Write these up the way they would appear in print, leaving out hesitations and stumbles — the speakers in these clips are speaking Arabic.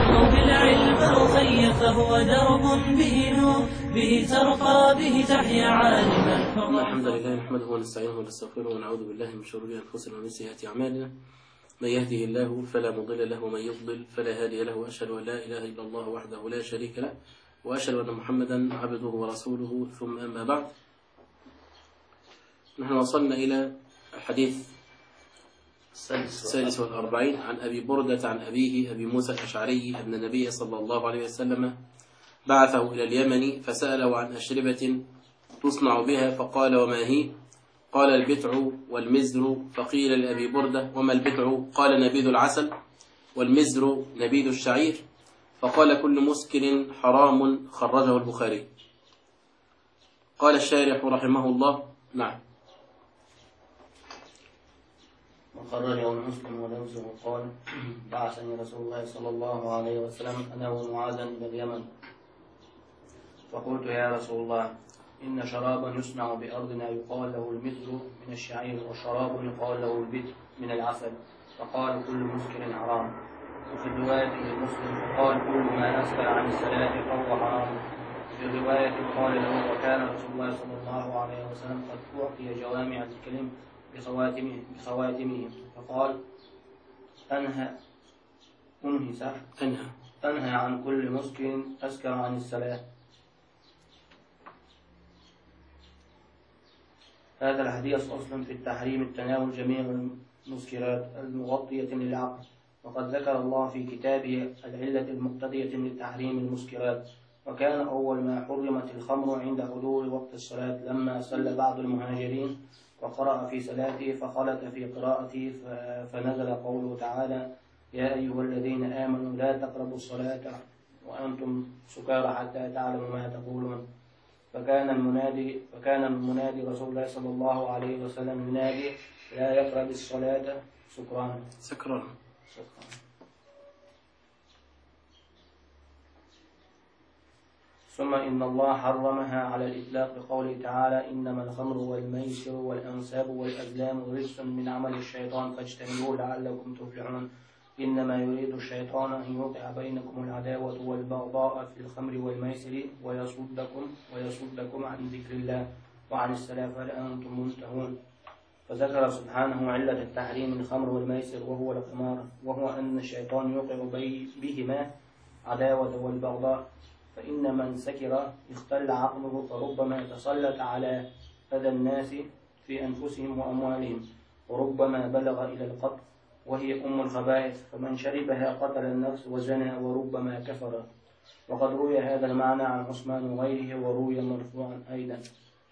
أو بالعلم أخي فهو درب به نور، به ترقى به تحيا عالما حرا. الحمد لله نحمده ونستعينه ونستغفره ونعوذ بالله من شرور أنفسنا ومن سيئات أعمالنا، من يهده الله فلا مضل له ومن يضلل فلا هادي له، وأشهد أن لا إله إلا الله وحده لا شريك له، وأشهد أن محمدا عبده ورسوله، ثم أما بعد. نحن وصلنا إلى الحديث السادس والأربعين عن أبي بردة عن أبيه أبي موسى الأشعري أن النبي صلى الله عليه وسلم بعثه إلى اليمن فسأله عن أشربة تصنع بها، فقال وما هي؟ قال البتع والمزر. فقيل لأبي بردة وما البتع؟ قال نبيذ العسل، والمزر نبيذ الشعير. فقال كل مسكر حرام، خرجه البخاري. قال الشارح رحمه الله: نعم. وخرجه مسلم ولوزه قال: بعثني رسول الله صلى الله عليه وسلم أنا ومعاذا إلى اليمن، فقلت يا رسول الله إن شرابا يصنع بأرضنا يقال له المزر من الشعير، وشراب يقال له البتر من العسل، فقال كل مسكر حرام. وفي الرواية لمسلم قال كل ما أسكر عن الصلاة فهو حرام. في الرواية قال له وكان رسول الله صلى الله عليه وسلم قد أعطي جوامع الكلم بخواتمه فقال أنهى عن كل مسكر أسكر عن الصلاة. هذا الحديث أصل في التحريم التناول جميع المسكرات المغطية للعقل، وقد ذكر الله في كتابه العلة المقتضية لتحريم المسكرات. وكان أول ما حرمت الخمر عند حضور وقت الصلاة لما صلى بعض المهاجرين وقرأ في صلاته فخلط في قراءته فنزل قوله تعالى: يا أيها الذين آمنوا لا تقربوا الصلاة وأنتم سكارى حتى تعلموا ما تقولون. فكان المنادي رسول الله صلى الله عليه وسلم ينادي: لا يقرب الصلاة سكران. ثم إن الله حرمها على الإطلاق بقوله تعالى: إنما الخمر والميسر والأنساب والأزلام رجس من عمل الشيطان فاجتنبوه لعلكم تفلحون. إنما يريد الشيطان أن يوقع بينكم العداوة والبغضاء في الخمر والميسر ويصدكم عن ذكر الله وعن الصلاة فهل أنتم منتهون. فذكر سبحانه علة التحريم الخمر والميسر وهو القمار، وهو أن الشيطان يوقع بهما عداوة والبغضاء، فإن من سكر اختل عقله فربما تسلط على أذى الناس في أنفسهم وأموالهم، وربما بلغ إلى القتل وهي أم الخبائث، فمن شربها قتل النفس وزنى وربما كفر. وقد روي هذا المعنى عن عثمان وغيره، وروي مرفوعا أيضا.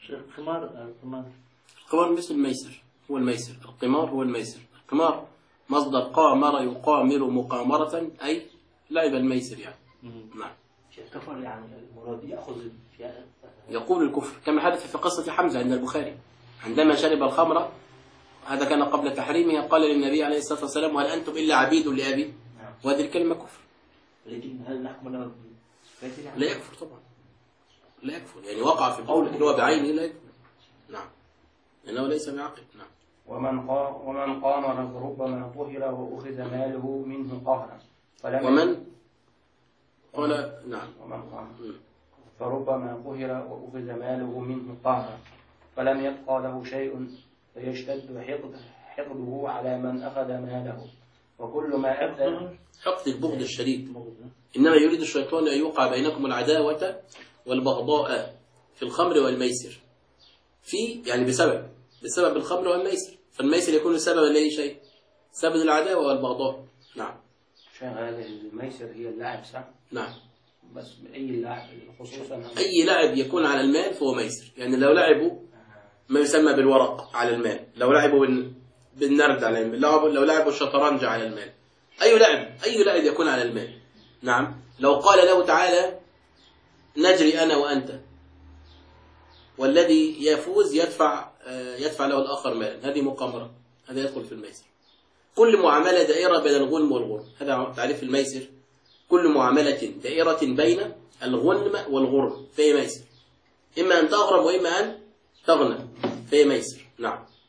القمار مثل الميسر، هو الميسر. القمار هو الميسر. القمار مصدر قامر يقامر مقامرة، أي لعب الميسر يعني. نعم. كفر يعني المراد يأخذ يقول الكفر كما حدث في قصة حمزة عند البخاري عندما شرب الخمر، هذا كان قبل تحريمها، قال للنبي عليه الصلاة والسلام: وهل أنتم إلا عبيد لأبي؟ وهذه الكلمة كفر. لكن هل نحن لا يكفر طبعا، لا يكفر يعني وقع في قول اللي هو بعينه لا يكفر. نعم، لأنه ليس بعقل. نعم. ومن قامر فربما طهر وأخذ ماله منه قهرا. ومن قال نعم. ومن قامر فربما طهر وأخذ ماله منه قهرا فلم يبقى له شيء فيشتد حقده على من أخذ ماله. وكل ما أبدأ حقد البغض الشديد. إنما يريد الشيطان أن يوقع بينكم العداوة والبغضاء في الخمر والميسر، يعني بسبب الخمر والميسر. فالميسر يكون سببا لأي شيء، سبب العداوة والبغضاء. نعم. هذا الميسر هي اللعب صح؟ نعم. بس أي لعب خصوصا أي لعب يكون على المال فهو ميسر. يعني لو لعبوا ما يسمى بالورق على المال، لو لعبوا بالنرد على المال، لو لعبوا الشطرنج على المال، أي لعب يكون على المال. نعم. لو قال له تعالى نجري أنا وأنت، والذي يفوز يدفع له الآخر مالا، هذه مقامرة، هذا يدخل في الميسر. كل معاملة دائرة بين الغنم والغرم، هذا تعريف الميسر. كل معاملة دائرة بين الغنم والغرم فهي ميسر، إما أن تغرم وإما أن تغنم فهي ميسر. نعم.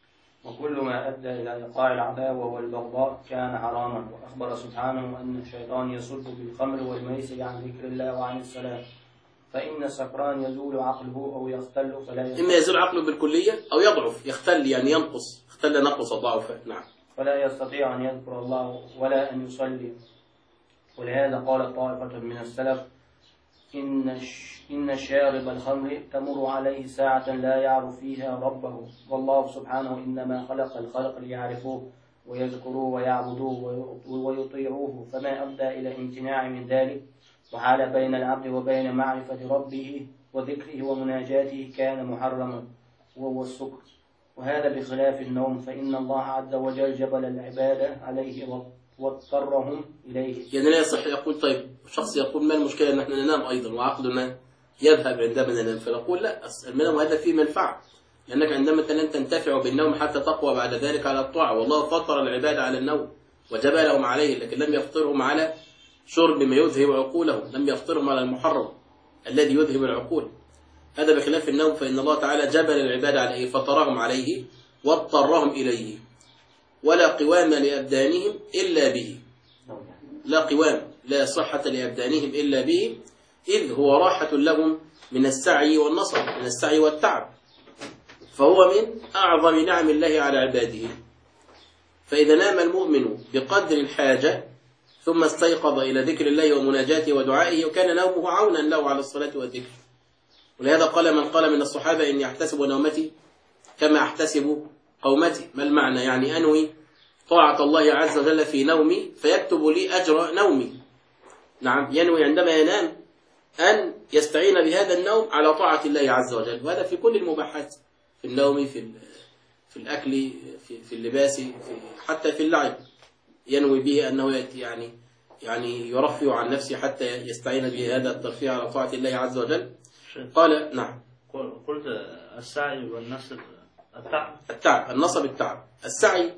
وكل ما أدى إلى إيقاع العداوة والبغضاء كان حراما. وأخبر سبحانه أن الشيطان يصد بالخمر والميسر عن ذكر الله وعن الصلاة، فإن السكران يزول عقله أو يختل إما يزول عقله بالكلية أو يضعف، يختل يعني ينقص، اختل نقص ضعف. نعم. فلا يستطيع أن يذكر الله ولا أن يصلي. ولهذا قال طائفة من السلف: إن شارب الخمر تمر عليه ساعة لا يعرف فيها ربه، والله سبحانه إنما خلق الخلق ليعرفوه ويذكروه ويعبدوه ويطيعوه، فما أبدى إلى امتناع من ذلك وحال بين العبد وبين معرفة ربه وذكره ومناجاته كان محرما، وهو السكر. وهذا بخلاف النوم، فإن الله عز وجل جبل العبادة عليه واضطرهم إليه. يعني لا يصح يقول طيب شخص يقول ما المشكلة أن احنا ننام أيضا وعقلنا يذهب عندما ننام، فنقول لا، المنام هذا فيه منفعة، لأنك عندما لن تنتفع بالنوم حتى تقوى بعد ذلك على الطاعة، والله فطر العبادة على النوم وجبلهم عليه، لكن لم يفطرهم على شرب ما يذهب عقولهم، لم يفطرهم على المحرم الذي يذهب العقول. هذا بخلاف النوم، فإن الله تعالى جبل العبادة عليه، فطرهم عليه واضطرهم إليه، ولا قوام لأبدانهم إلا به، لا قوام، لا صحة لأبدانهم إلا به، إذ هو راحة لهم من السعي والنصب، من السعي والتعب، فهو من أعظم نعم الله على عباده. فإذا نام المؤمن بقدر الحاجة ثم استيقظ إلى ذكر الله ومناجاته ودعائه، وكان نومه عونا له على الصلاة والذكر. ولهذا قال من قال من الصحابة إني أحتسب نومتي كما أحتسب قومتي. ما المعنى؟ يعني أنوي طاعة الله عز وجل في نومي فيكتب لي أجر نومي. نعم، ينوي عندما ينام أن يستعين بهذا النوم على طاعة الله عز وجل، وهذا في كل المباحات، في النوم، في الأكل، في اللباس، حتى في اللعب، ينوي به أنه يعني يرفع عن نفسه حتى يستعين بهذا الترفيه على طاعة الله عز وجل. قال نعم. قلت السعي والنصب التعب، النصب التعب، السعي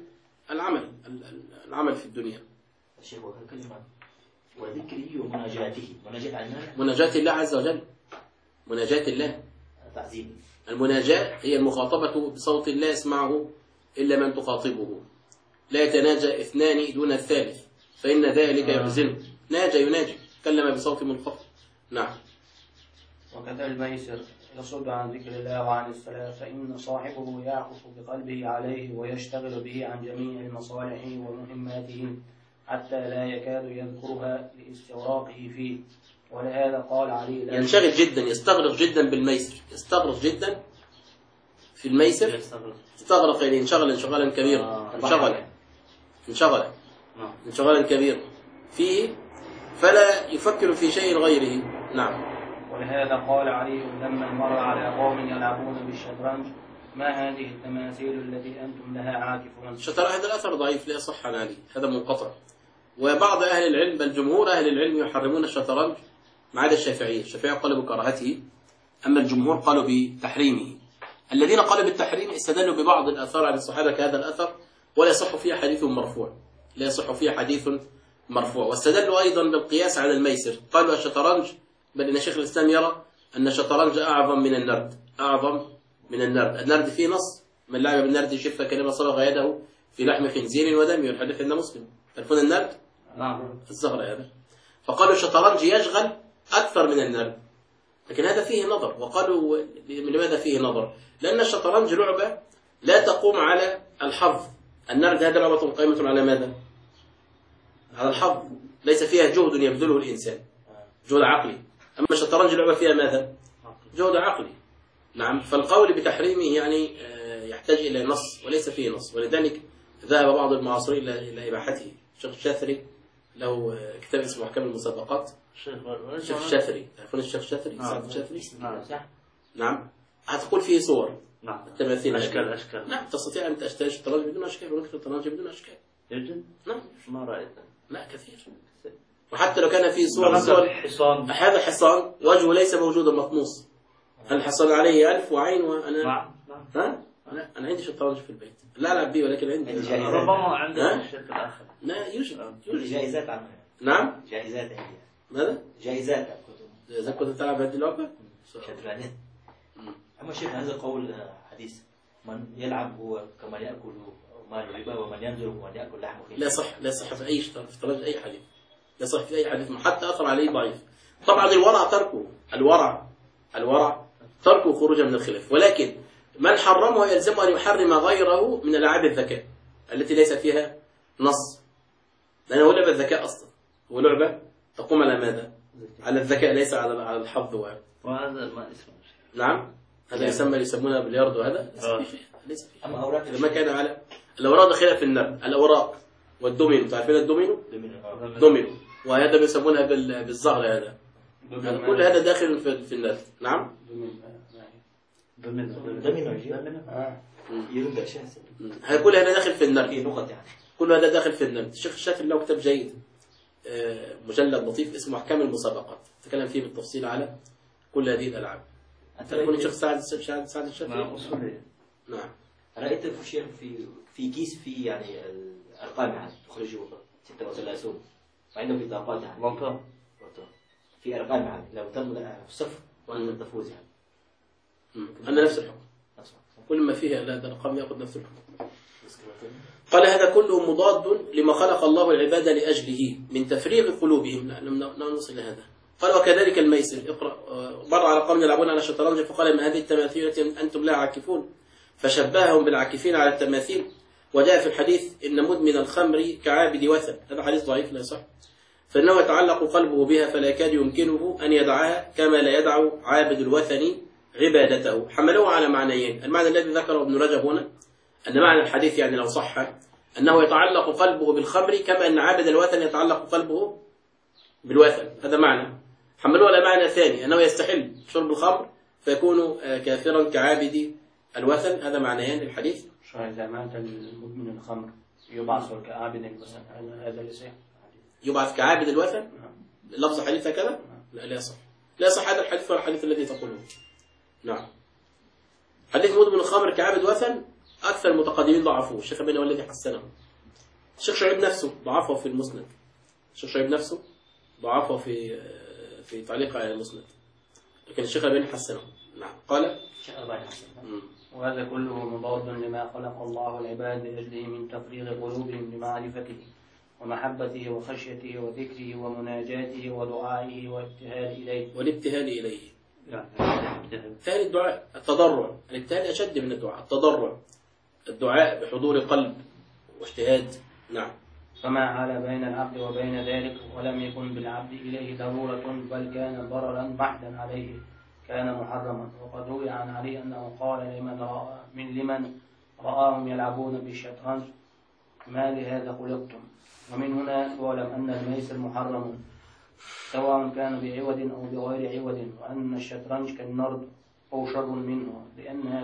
العمل في الدنيا. الشيخ كلمة وذكره ومناجاته، مناجاة الله عز وجل، مناجاة الله، تعزيم. المناجاة هي المخاطبة بصوت لا يسمعه إلا من تخاطبه، لا يتناجى اثنان دون الثالث فإن ذلك يحزنه. ناجى يناجي، تكلم بصوت منخفض. نعم. وكذا الميسر يصد عن ذكر الله وعن الصلاة، فإن صاحبه يعكف بقلبه عليه ويشتغل به عن جميع المصالح ومهماته حتى لا يكاد يذكرها لاستغراقه فيه. ولهذا قال عليه ينشغل جدا، يستغرق جدا بالميسر، يستغرق جدا في الميسر، استغرق يعني انشغل انشغالا كبيرا، انشغالا كبيرا فيه فلا يفكر في شيء غيره. نعم. ولهذا قال علي لما مر على قوم يلعبون بالشطرنج: ما هذه التماثيل التي أنتم لها عاكفون؟ الشطرنج هذا الأثر ضعيف لا يصح عن علي، هذا منقطع. وبعض أهل العلم بل جمهور أهل العلم يحرمون الشطرنج ما عدا الشافعية. الشافعية قالوا بكراهته، أما الجمهور قالوا بتحريمه. الذين قالوا بالتحريم استدلوا ببعض الآثار عن الصحابة كهذا الأثر، ولا يصح فيه حديث مرفوع، لا يصح فيه حديث مرفوع. واستدلوا أيضا بالقياس على الميسر، قالوا الشطرنج، بل إن شيخ الإسلام يرى أن الشطرنج أعظم من النرد، أعظم من النرد. النرد فيه نص: من لعب بالنرد شف كلمة صبغ يده في لحم خنزير ودم، والحديث عند مسلم. تعرفون النرد؟ نعم. الزهرة هذا. فقالوا الشطرنج يشغل أكثر من النرد، لكن هذا فيه نظر. وقالوا لماذا فيه نظر؟ لأن الشطرنج لعبة لا تقوم على الحظ. النرد هذا لعبة قائمة على ماذا؟ على الحظ، ليس فيها جهد يبذله الإنسان، جهد عقلي. أما الشطرنج لعبة فيها ماذا؟ جهد عقلي. نعم. فالقول بتحريمه يعني يحتاج إلى نص، وليس فيه نص، ولذلك ذهب بعض المعاصرين إلى إباحته. الشيخ الشاثري له كتاب اسمه أحكام المسابقات. الشيخ الشاثري، تعرفون الشيخ الشاثري؟ سعد الشاثري؟ نعم. هتقول فيه صور، نعم، التماثيل، أشكال. نعم، تستطيع أن تشتري الشطرنج بدون أشكال ونكتب الشطرنج بدون أشكال. يوجد؟ نعم. ما رأيت؟ لا، كثير. وحتى لو كان فيه صور، حصان، هذا حصان وجهه ليس موجودا مطموس. الحصان عليه ألف وعين، وأنا نعم. ها؟ أنا عندي شطرنج في البيت، لا ألعب به، ولكن عندي. ربما عندنا الشركة الآخر. لا، يوجد جائزات عنها. نعم. جائزات عندي. ماذا؟ جائزات إذا كنت تلعب هذه اللعبة؟ شطرنج. أما شيخ هذا قول حديث من يلعب هو كمن يأكل مال الربا ومن ينظر ومن يأكل لحم خنزير. لا صح في أي افتراض أي حديث، لا صح في أي حديث حتى أثر عليه ضعيف. طبعا الورع تركه، الورع تركه خروجا من الخلاف، ولكن من حرمه يلزمه أن يحرم غيره من ألعاب الذكاء التي ليس فيها نص، لأنه هو لعبة الذكاء أصلا، هو لعبة تقوم على ماذا؟ على الذكاء ليس على الحظ وهذا ما اسمه. نعم، هذا يسمونه بلياردو، هذا ليس فيه. أما أوراق إذا ما كان على الأوراق داخلة في النرد، الأوراق والدومينو، تعرفين الدومينو؟ دومينو، وهذا بيسمونها بالزغل، هذا كل هذا داخل في النرد. نعم، يرد أشياء. كل هذا داخل في النرد، في نقط يعني. كل هذا داخل في النرد. الشيخ الشافعي له كتاب جيد مجلد لطيف اسمه أحكام المسابقات، تكلم فيه بالتفصيل على كل هذه الألعاب. يكون الشيخ سعد الشافعي. نعم. رأيت في شيء في كيس فيه يعني الأرقام يعني تخرجه 36 وعنده بطاقات يعني. لطو. في أرقام يعني لو تم صفر وأنت تفوز يعني. أنا نفس الحكم. كل ما فيه هذا الرقم يأخذ نفس الحكم. قال هذا كله مضاد لما خلق الله العباد لأجله من تفريغ قلوبهم. لم نصل إلى هذا. قال وكذلك الميسر. اقرأ. مر على قوم يلعبون على الشطرنج فقال ما هذه التماثيل التي أنتم لا عاكفون، فشبههم بالعاكفين على التماثيل. وجاء في الحديث إن مدمن الخمر كعابد وثن، هذا حديث ضعيف لا يصح، فإنه يتعلق قلبه بها فلا يكاد يمكنه أن يدعها كما لا يدع عابد الوثن عبادته. حملوه على معنيين. المعنى الذي ذكره ابن رجب هنا أن معنى الحديث يعني لو صح أنه يتعلق قلبه بالخمر كما أن عابد الوثن يتعلق قلبه بالوثن، هذا معنى. حملوه على معنى ثاني أنه يستحل شرب الخمر فيكون كافرا كعابد الوثن، هذا معنيان للحديث. إذا مات المدمن الخمر يبعث كعابد الوثن، هذا ليس يبعث كعابد الوثن؟ لفظ حديث هكذا؟ لا يصح، لا يصح هذا الحديث ولا الحديث الذي تقوله. نعم، حديث مدمن الخمر كعابد وثن أكثر المتقدمين ضعفوه، الشيخ ابن والذي حسنه. الشيخ شعيب نفسه ضعفه في المسند، الشيخ شعيب نفسه ضعفه في تعليق على المسند، لكن الشيخ ابن حسنه. نعم، قال وهذا كله مضاد لما خلق الله العباد لأجله من تفريغ قلوبهم لمعرفته ومحبته وخشيته وذكره ومناجاته ودعائه والابتهال إليه. ثاني الدعاء التضرع، الابتهال أشد من الدعاء، الدعاء بحضور قلب واجتهاد. نعم. فما حال بين العبد وبين ذلك ولم يكن بالعبد إليه ضرورة بل كان ضررا محدا عليه كان محرما. وقد روي عن علي أنه قال لمن رآهم يلعبون بالشطرنج ما لهذا خلقتم. ومن هنا يعلم أن الميسر محرم سواء كان بعوض أو بغير عوض، وأن الشطرنج كالنرد أو شر منه لأنها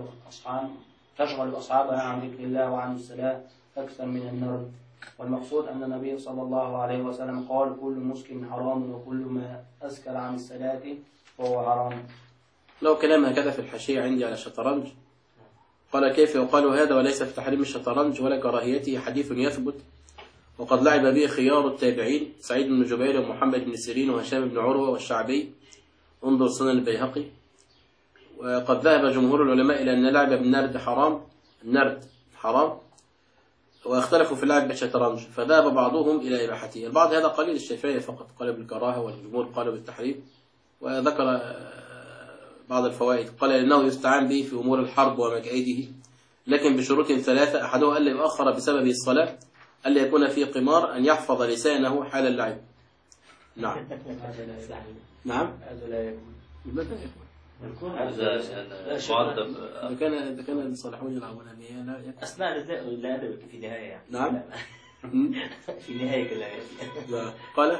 تشغل أصحابها عن ذكر الله وعن الصلاة أكثر من النرد. والمقصود أن النبي صلى الله عليه وسلم قال كل مسكر حرام وكل ما أسكر عن الصلاة فهو حرام. لو كلام هكذا في الحاشية عندي على الشطرنج، قال كيف يقال هذا وليس في تحريم الشطرنج ولا كراهيته حديث يثبت، وقد لعب به خيار التابعين سعيد بن جبير ومحمد بن سيرين وهشام بن عروة والشعبي، انظر سنن البيهقي. وقد ذهب جمهور العلماء إلى أن اللعب بالنرد حرام، النرد حرام، واختلفوا في اللعب بالشطرنج، فذهب بعضهم إلى إباحته. البعض هذا قليل، الشافعي فقط قال بالكراهة والجمهور قالوا بالتحريم، وذكر بعض الفوائد. قال إنه يستعان به في أمور الحرب ومكائده، لكن بشروط ثلاثة، أحدها ألا يؤخر بسببه الصلاة، ألا يكون فيه قمار، أن يحفظ لسانه حال اللعب. نعم. نعم. هذا لا يكون. لماذا يكون؟ إذا كان الصالحون يلعبون به لا يكون. أثناء لا أدب في النهاية يعني. نعم. في النهاية كلا. قال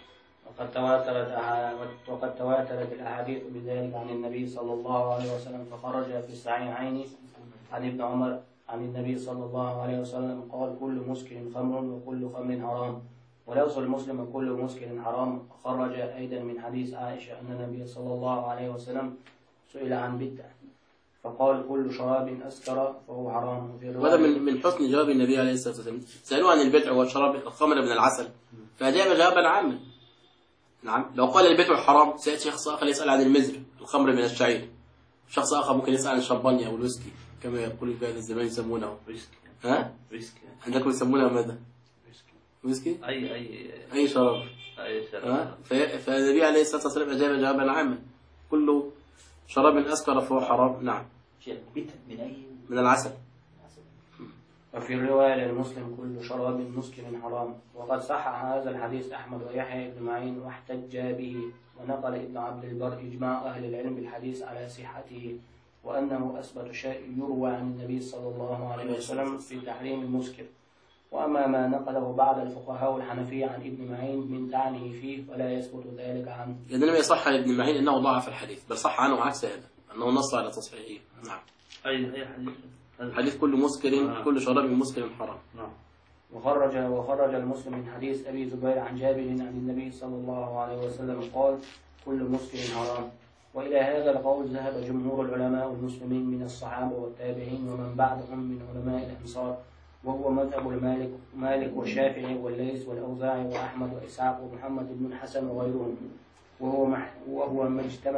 وقد تواترت الأحاديث بذلك عن النبي صلى الله عليه وسلم، فخرج في الصحيحين عن ابن عمر عن النبي صلى الله عليه وسلم قال كل مسكر خمر وكل خمر حرام، ولوص المسلم كل مسكر حرام. خرج أيضا من حديث عائشة أن النبي صلى الله عليه وسلم سئل عن بدعة فقال كل شراب أسكر فهو حرام. وهذا من حسن جواب النبي عليه الصلاة والسلام. سألوه عن البدع والشراب الخمر من العسل فأجاب جوابا عاما. نعم، لو قال البدع حرام سيأتي شخص آخر يسأل عن المزر الخمر من الشعير، شخص آخر ممكن يسأل عن الشمبانيا أو الويسكي، كما يقول في هذا الزمان يسمونه ويسكي. ها؟ ويسكي. عندكم يسمونها ماذا؟ ويسكي؟ أي شراب. شراب. فالنبي عليه الصلاة والسلام أجاب جوابا عاما: كل شراب أسكر فهو حرام. نعم. من أي؟ من العسل. وفي الرواية للمسلم: كل شراب مسكر حرام. وقد صحح هذا الحديث أحمد ويحيى بن معين واحتج به، ونقل ابن عبد البر إجماع أهل العلم بالحديث على صحته، وأنه أثبت شيء يروى عن النبي صلى الله عليه وسلم في تحريم المسكر. وأما ما نقله بعض الفقهاء الحنفية عن ابن معين من طعنه فيه فلا يثبت ذلك عنه. لأن لم يصح عن ابن معين أنه ضعف الحديث، بل صح عنه عكس هذا، أنه نص على تصحيحه. نعم. أي حديث؟ حديث كل مسكر كل شراب مسكر حرام. نعم. وخرج المسلم من حديث أبي زبير عن جابر عن النبي صلى الله عليه وسلم قال: كل مسكر حرام. وإلى هذا القول ذهب جمهور العلماء المسلمين من الصحابة والتابعين ومن بعدهم من علماء الأمصار، وهو مذهب مالك والشافعي والليث والأوزاعي وأحمد وإسحاق ومحمد بن الحسن وغيرهم، وهو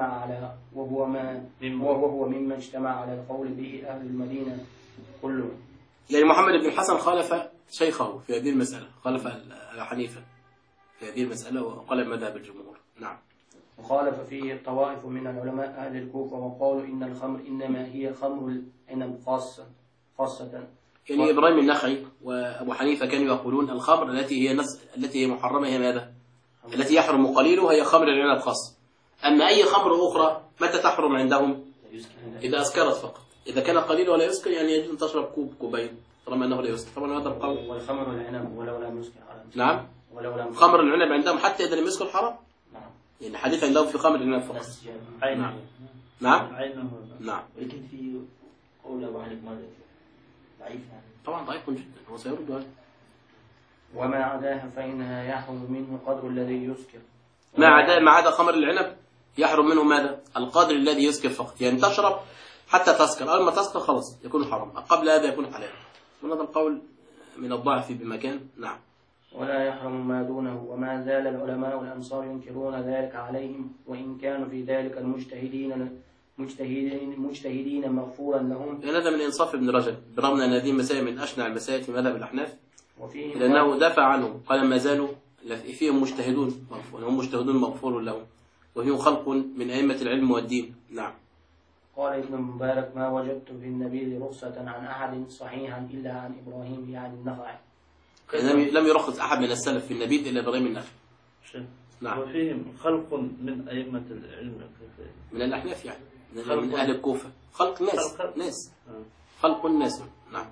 مما اجتمع على القول به أهل المدينة كلهم. يعني محمد بن الحسن خالف شيخه في هذه المسألة، خالف أبا حنيفة في هذه المسألة وقال مذهب الجمهور. نعم. وخالف فيه الطوائف من العلماء أهل الكوفة، وقالوا إن الخمر إنما هي خمر العنب خاصة. يعني إبراهيم النخعي وأبو حنيفة كانوا يقولون الخمر التي هي محرمة هي ماذا؟ التي يحرم قليله هي خمر العنب خاصة. أما أي خمر أخرى متى تحرم عندهم؟ إذا أسكرت فقط. إذا كان قليل ولا يسكر يعني يجوز أن تشرب كوبين طالما أنه لا يسكر. طبعا هذا القول. والخمر العنب ولو لم يسكر حرام. نعم. خمر العنب عندهم حتى إذا لم يسكر حرام. نعم. يعني الحديث عندهم في خمر العنب فقط. نعم. نعم. نعم. ولكن في قول أبو حنيفة ضعيف يعني. طبعا ضعيف جدا، هو سيرد هذا. وما عداها فإنها يحرم منه قدر الذي يسكر. ما عدا خمر العنب يحرم منه ماذا؟ القدر الذي يسكر فقط، يعني تشرب حتى تسكر، أول ما تسكر خلاص يكون حرام، قبل هذا يكون حلال. من هذا القول من الضعف بمكان. نعم. ولا يحرم ما دونه. وما زال العلماء الأمصار ينكرون ذلك عليهم، وإن كانوا في ذلك المجتهدين مغفورا لهم. يعني هذا من إنصاف ابن رجب، برغم أن هذه المسائل من أشنع المسائل في مذهب الأحناف، لأنه دافع عنه قال ما زالوا فيهم مجتهدون هم مجتهدون مغفور لهم، وهم خلق من أئمة العلم والدين. نعم. قال ابن مبارك: ما وجدت في النبيذ رخصة عن أحد صحيحا إلا عن إبراهيم يعني النخعي. لم يرخص أحد من السلف في النبيذ إلا إبراهيم النخعي. نعم. وفيهم خلق من أئمة العلم من الأحناف يعني من أهل الكوفة، خلق ناس خلق الناس. نعم.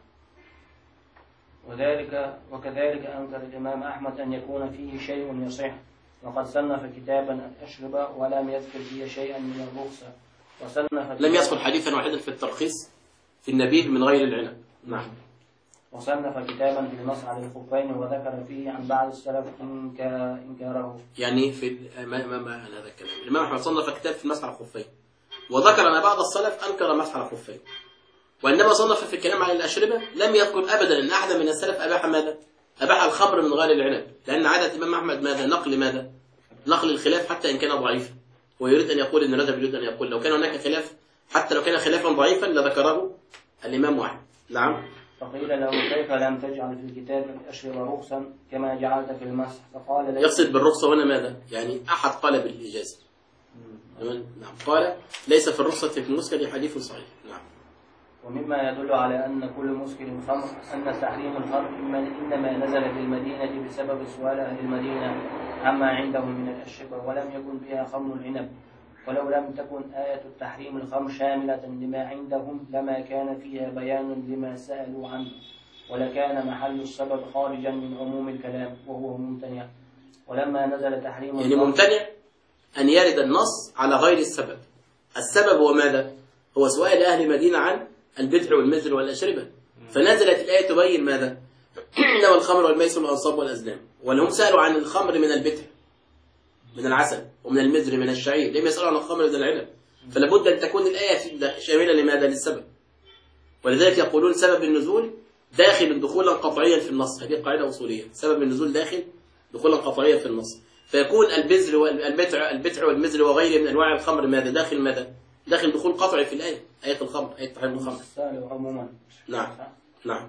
وكذلك أنكر الإمام أحمد أن يكون فيه شيء يصح، وقد صنف كتابا الأشربة ولم يذكر فيه شيئا من الرخصة، لم يذكر حديثا واحدا في الترخيص في النبيذ من غير العنب. نعم. وصنف كتابا في النص على الخفين وذكر فيه عن بعض السلف إنكاره. يعني في ما هذا الكلام الإمام أحمد صنف كتاب في المسح على الخفين، وذكر أن بعض السلف أنكر المسح على الخفين، وإنما صنف في الكلام عن الأشربة لم يذكر أبدا أن أحد من السلف أباح ماذا؟ أباح الخمر من غير العنب، لأن عادة الإمام أحمد ماذا؟ نقل الخلاف حتى إن كان ضعيفا، ويريد أن يقول إن رجب يريد أن يقول لو كان هناك خلاف حتى لو كان خلافا ضعيفا لذكره الإمام أحمد. نعم. فقيل له: كيف لم تجعل في الكتاب الأشربة رخصا كما جعلت في المسح؟ فقال: يقصد بالرخصة هنا ماذا؟ يعني أحد قال بالإجازة. نعم. قال: ليس في الرخصة في المسكر حديث صحيح. نعم. ومما يدل على أن كل مسكر خمر أن تحريم الخمر إنما نزل بالمدينة بسبب سؤال أهل المدينة عما عندهم من الأشربة، ولم يكن بها خمر العنب. ولو لم تكن آية التحريم الخمر شاملة لما عندهم لما كان فيها بيان لما سألوا عنه، ولكان محل السبب خارجا من عموم الكلام وهو ممتنع. ولما نزل تحريم يعني ممتنع أن يرد النص على غير السبب. السبب هو ماذا؟ هو سؤال أهل المدينة عن البدع والمزر والأشربة، فنزلت الآية تبين ماذا؟ إنما الخمر والميسر والأنصاب والأزلام، ولهم سألوا عن الخمر من البدع من العسل ومن المزر من الشعير، لم يسألوا عن الخمر من العنب، فلابد أن تكون الآية شاملة لماذا؟ للسبب. ولذلك يقولون سبب النزول داخل دخولا قطعيا في النص، هذه قاعدة أصولية، سبب النزول داخل دخولا قطعيا في النص، فيكون البدع والمزر وغيره من أنواع الخمر ماذا؟ داخل دخول قطعي في الآية، آية الخمر، آية تحريم الخمر. السائل عموما. نعم نعم.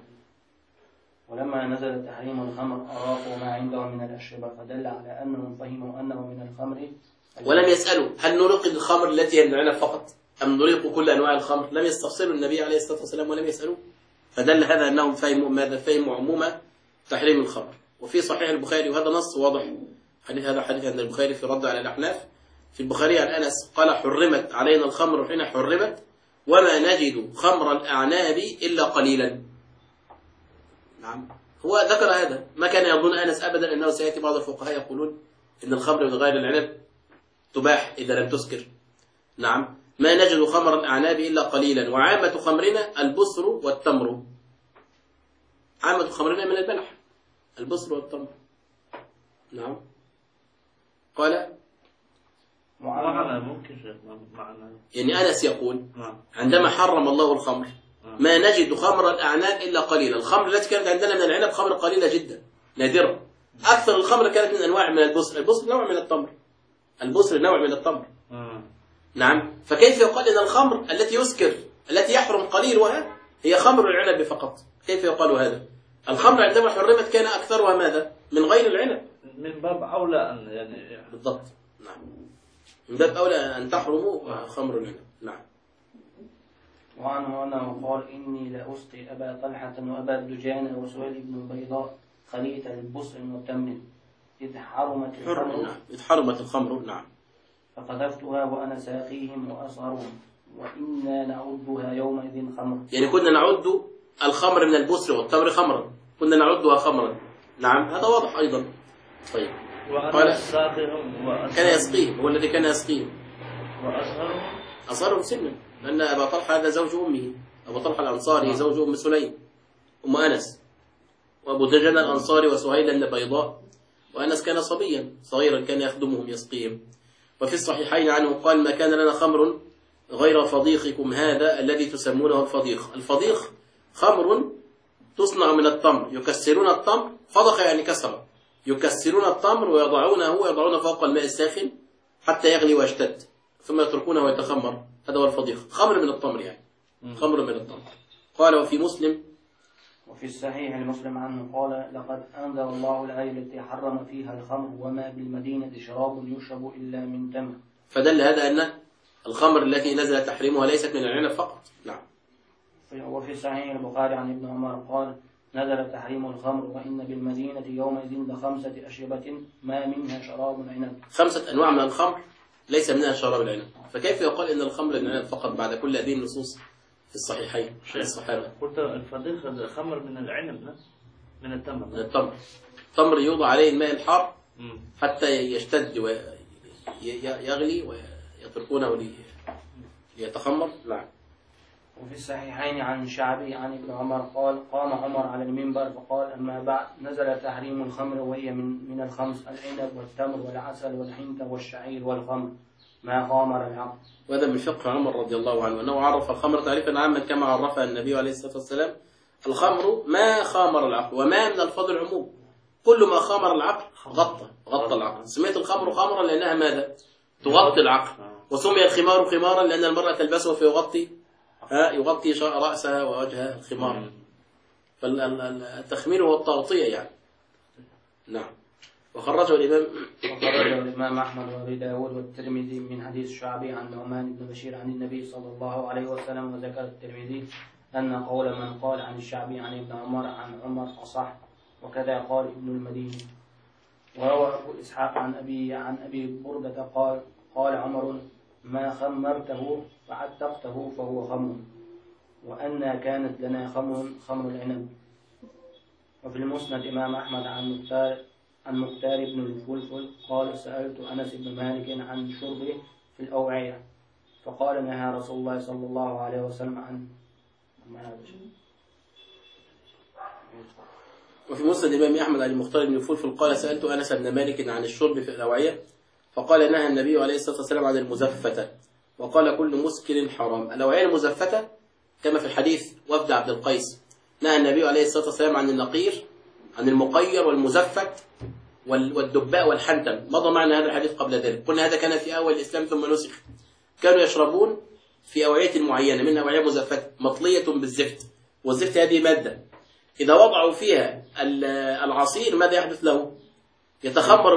ولما نزل تحريم الخمر أراقوا ما عندهم من الأشربة، فدل على أنهم فهموا أنه من الخمر. ولم يسألوا هل نريق الخمر التي هي من العنب فقط أم نريق كل أنواع الخمر؟ لم يستفسروا النبي عليه الصلاة والسلام ولم يسألوا، فدل هذا أنهم فهموا ماذا؟ فهموا عموم تحريم الخمر. وفي صحيح البخاري، وهذا نص واضح، هذا حديث عند البخاري في رد على الأحناف، في البخاري عن أنس قال: حرمت علينا الخمر حين حرمت وما نجد خمر الأعناب إلا قليلا. نعم، هو ذكر هذا. ما كان يظن أنس أبدا أنه سيأتي بعض الفقهاء يقولون إن الخمر من غير العنب تباح إذا لم تسكر. نعم، ما نجد خمر الأعناب إلا قليلا، وعامة خمرنا البصر والتمر. عامة خمرنا من البلح البصر والتمر. نعم. قال معنى ممكن معنى يعني أنس يقول عندما حرم الله الخمر ما نجد خمر الأعناب إلا قليلا. الخمر التي كانت عندنا من العنب خمر قليلة جدا نادرة. أكثر الخمر كانت من أنواع من البصر. البصر نوع من التمر. البصر نوع من التمر. نعم. فكيف يقال إن الخمر التي يسكر التي يحرم قليلها هي خمر العنب فقط؟ كيف يقال هذا؟ الخمر عندما حرمت كان أكثرها ماذا؟ من غير العنب. من باب أولى أن يعني بالضبط. نعم، من باب أولى أن تحرموا خمر العنب. نعم. وعنه أنه قال: إني لأسقي أبا طلحة وأبا الدجان وسهيل بن البيضاء خلية البصر والتمر إذ حرمت الخمر. نعم، إذ حرمت الخمر. نعم. فقذفتها وأنا ساقيهم وأصغرهم وإنا نعدها يومئذ خمر. يعني كنا نعد الخمر من البصر والتمر خمرا، كنا نعدها خمرا. نعم، هذا واضح أيضا. طيب، قال كان يسقيهم، هو الذي كان يسقيهم. أصغرهم سنا، لأن أبا طلحة هذا زوج أمه. أبو طلحة الأنصاري زوج أم سليم أم أنس، وأبو دجان الأنصاري وسهيل البيضاء، وأنس كان صبيا صغيرا كان يخدمهم يسقيهم. وفي الصحيحين عنه قال: ما كان لنا خمر غير فضيخكم هذا الذي تسمونه الفضيخ. الفضيخ خمر تصنع من التمر، يكسرون التمر، فضخ يعني كسر، يكسرون التمر ويضعونه فوق الماء الساخن حتى يغلي ويشتد ثم يتركونه ويتخمر. هذا هو الفضيخ، خمر من التمر يعني، خمر من التمر. قال: وفي مسلم، وفي الصحيح المسلم عنه قال: لقد أنزل الله الآية التي حرم فيها الخمر وما بالمدينة شراب يشرب إلا من تمر. فدل هذا أن الخمر التي نزل تحريمها ليست من العنب فقط. نعم. وفي صحيح البخاري عن ابن عمر قال: نزل تحريم الخمر وإن بالمدينة يومئذ ل5 أشربة ما منها شراب عنب. 5 أنواع من الخمر ليس منها شراب العنب، فكيف يقال إن الخمر من العنب فقط بعد كل هذه النصوص في الصحيحين عن الصحابة؟ قلت الفضيخ خمر من العنب، من التمر. من التمر. التمر يوضع عليه الماء الحار حتى يشتد ويغلي ويتركونه ليتخمر. نعم. وفي الصحيحين عن شعبي عن ابن عمر قال: قام عمر على المنبر فقال: أما بعد، نزل تحريم الخمر وهي من الخمس: العنب والتمر والعسل والحنطة والشعير والخمر ما خامر العقل. وهذا من فقه عمر رضي الله عنه، أنه عرف الخمر تعريفا عاما كما عرفها النبي عليه الصلاة والسلام: الخمر ما خامر العقل. وما من الفضل العموم، كل ما خامر العقل غطى العقل. سميت الخمر خمرا لأنها ماذا؟ تغطي العقل. وسمي الخمار خمارا لأن المرأة تلبسه فيغطي رأسها ووجهها الخمار. فالتخمير هو التغطية يعني. نعم. وخرجه الإمام أحمد وأبي داود والترمذي من حديث الشعبي عن نعمان بن بشير عن النبي صلى الله عليه وسلم. وذكر الترمذي أن قول من قال عن الشعبي عن ابن عمر عن عمر أصح، وكذا قال ابن المديني. وروى أبو إسحاق عن أبي بردة قال عمر: ما خمرته فعتقته فهو خمر، وأنا كانت لنا خمر العنب. وفي المسند إمام أحمد عن مختار بن الفلفل قال: سألت أنس بن مالك عن شربه في الأوعية فقال: نهى رسول الله صلى الله عليه وسلم عن هذا الشيء. وفي مسند الإمام أحمد عن مختار بن الفلفل قال: سألت أنس بن مالك عن الشرب في الأوعية فقال: نهى النبي عليه الصلاة والسلام عن المزفتة، وقال: كل مسكر حرام. الأوعية المزفتة كما في الحديث وفد عبد القيس، نهى النبي عليه الصلاة والسلام عن النقير، عن المقير والمزفت والدباء والحنتم. مضى معنا هذا الحديث قبل ذلك، قلنا هذا كان في أول الإسلام ثم نسخ. كانوا يشربون في أوعية معينة، منها أوعية مزفتة مطلية بالزفت، والزفت هذه مادة إذا وضعوا فيها العصير ماذا يحدث له؟ يتخمر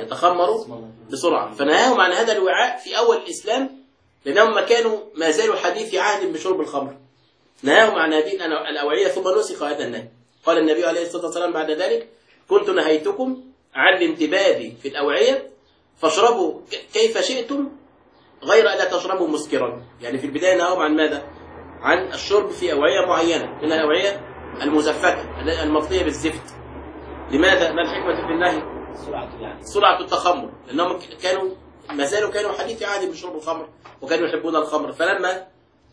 بسرعة. فنهاهم عن هذا الوعاء في أول الإسلام، لأنهم ما زالوا حديث عهد بشرب الخمر. نهاهم عن هذه الأوعية ثم نسخ هذا النهي. قال النبي عليه الصلاة والسلام بعد ذلك: كنت نهيتكم عن الانتباه في الأوعية فاشربوا كيف شئتم غير ألا تشربوا مسكرا. يعني في البداية نهاهم عن ماذا؟ عن الشرب في أوعية معينة، منها الأوعية المزفتة المطلية بالزفت. لماذا؟ ما الحكمة في النهي؟ سرعة التخمر، لأنهم ما زالوا كانوا حديث عهد بشرب الخمر وكانوا يحبون الخمر. فلما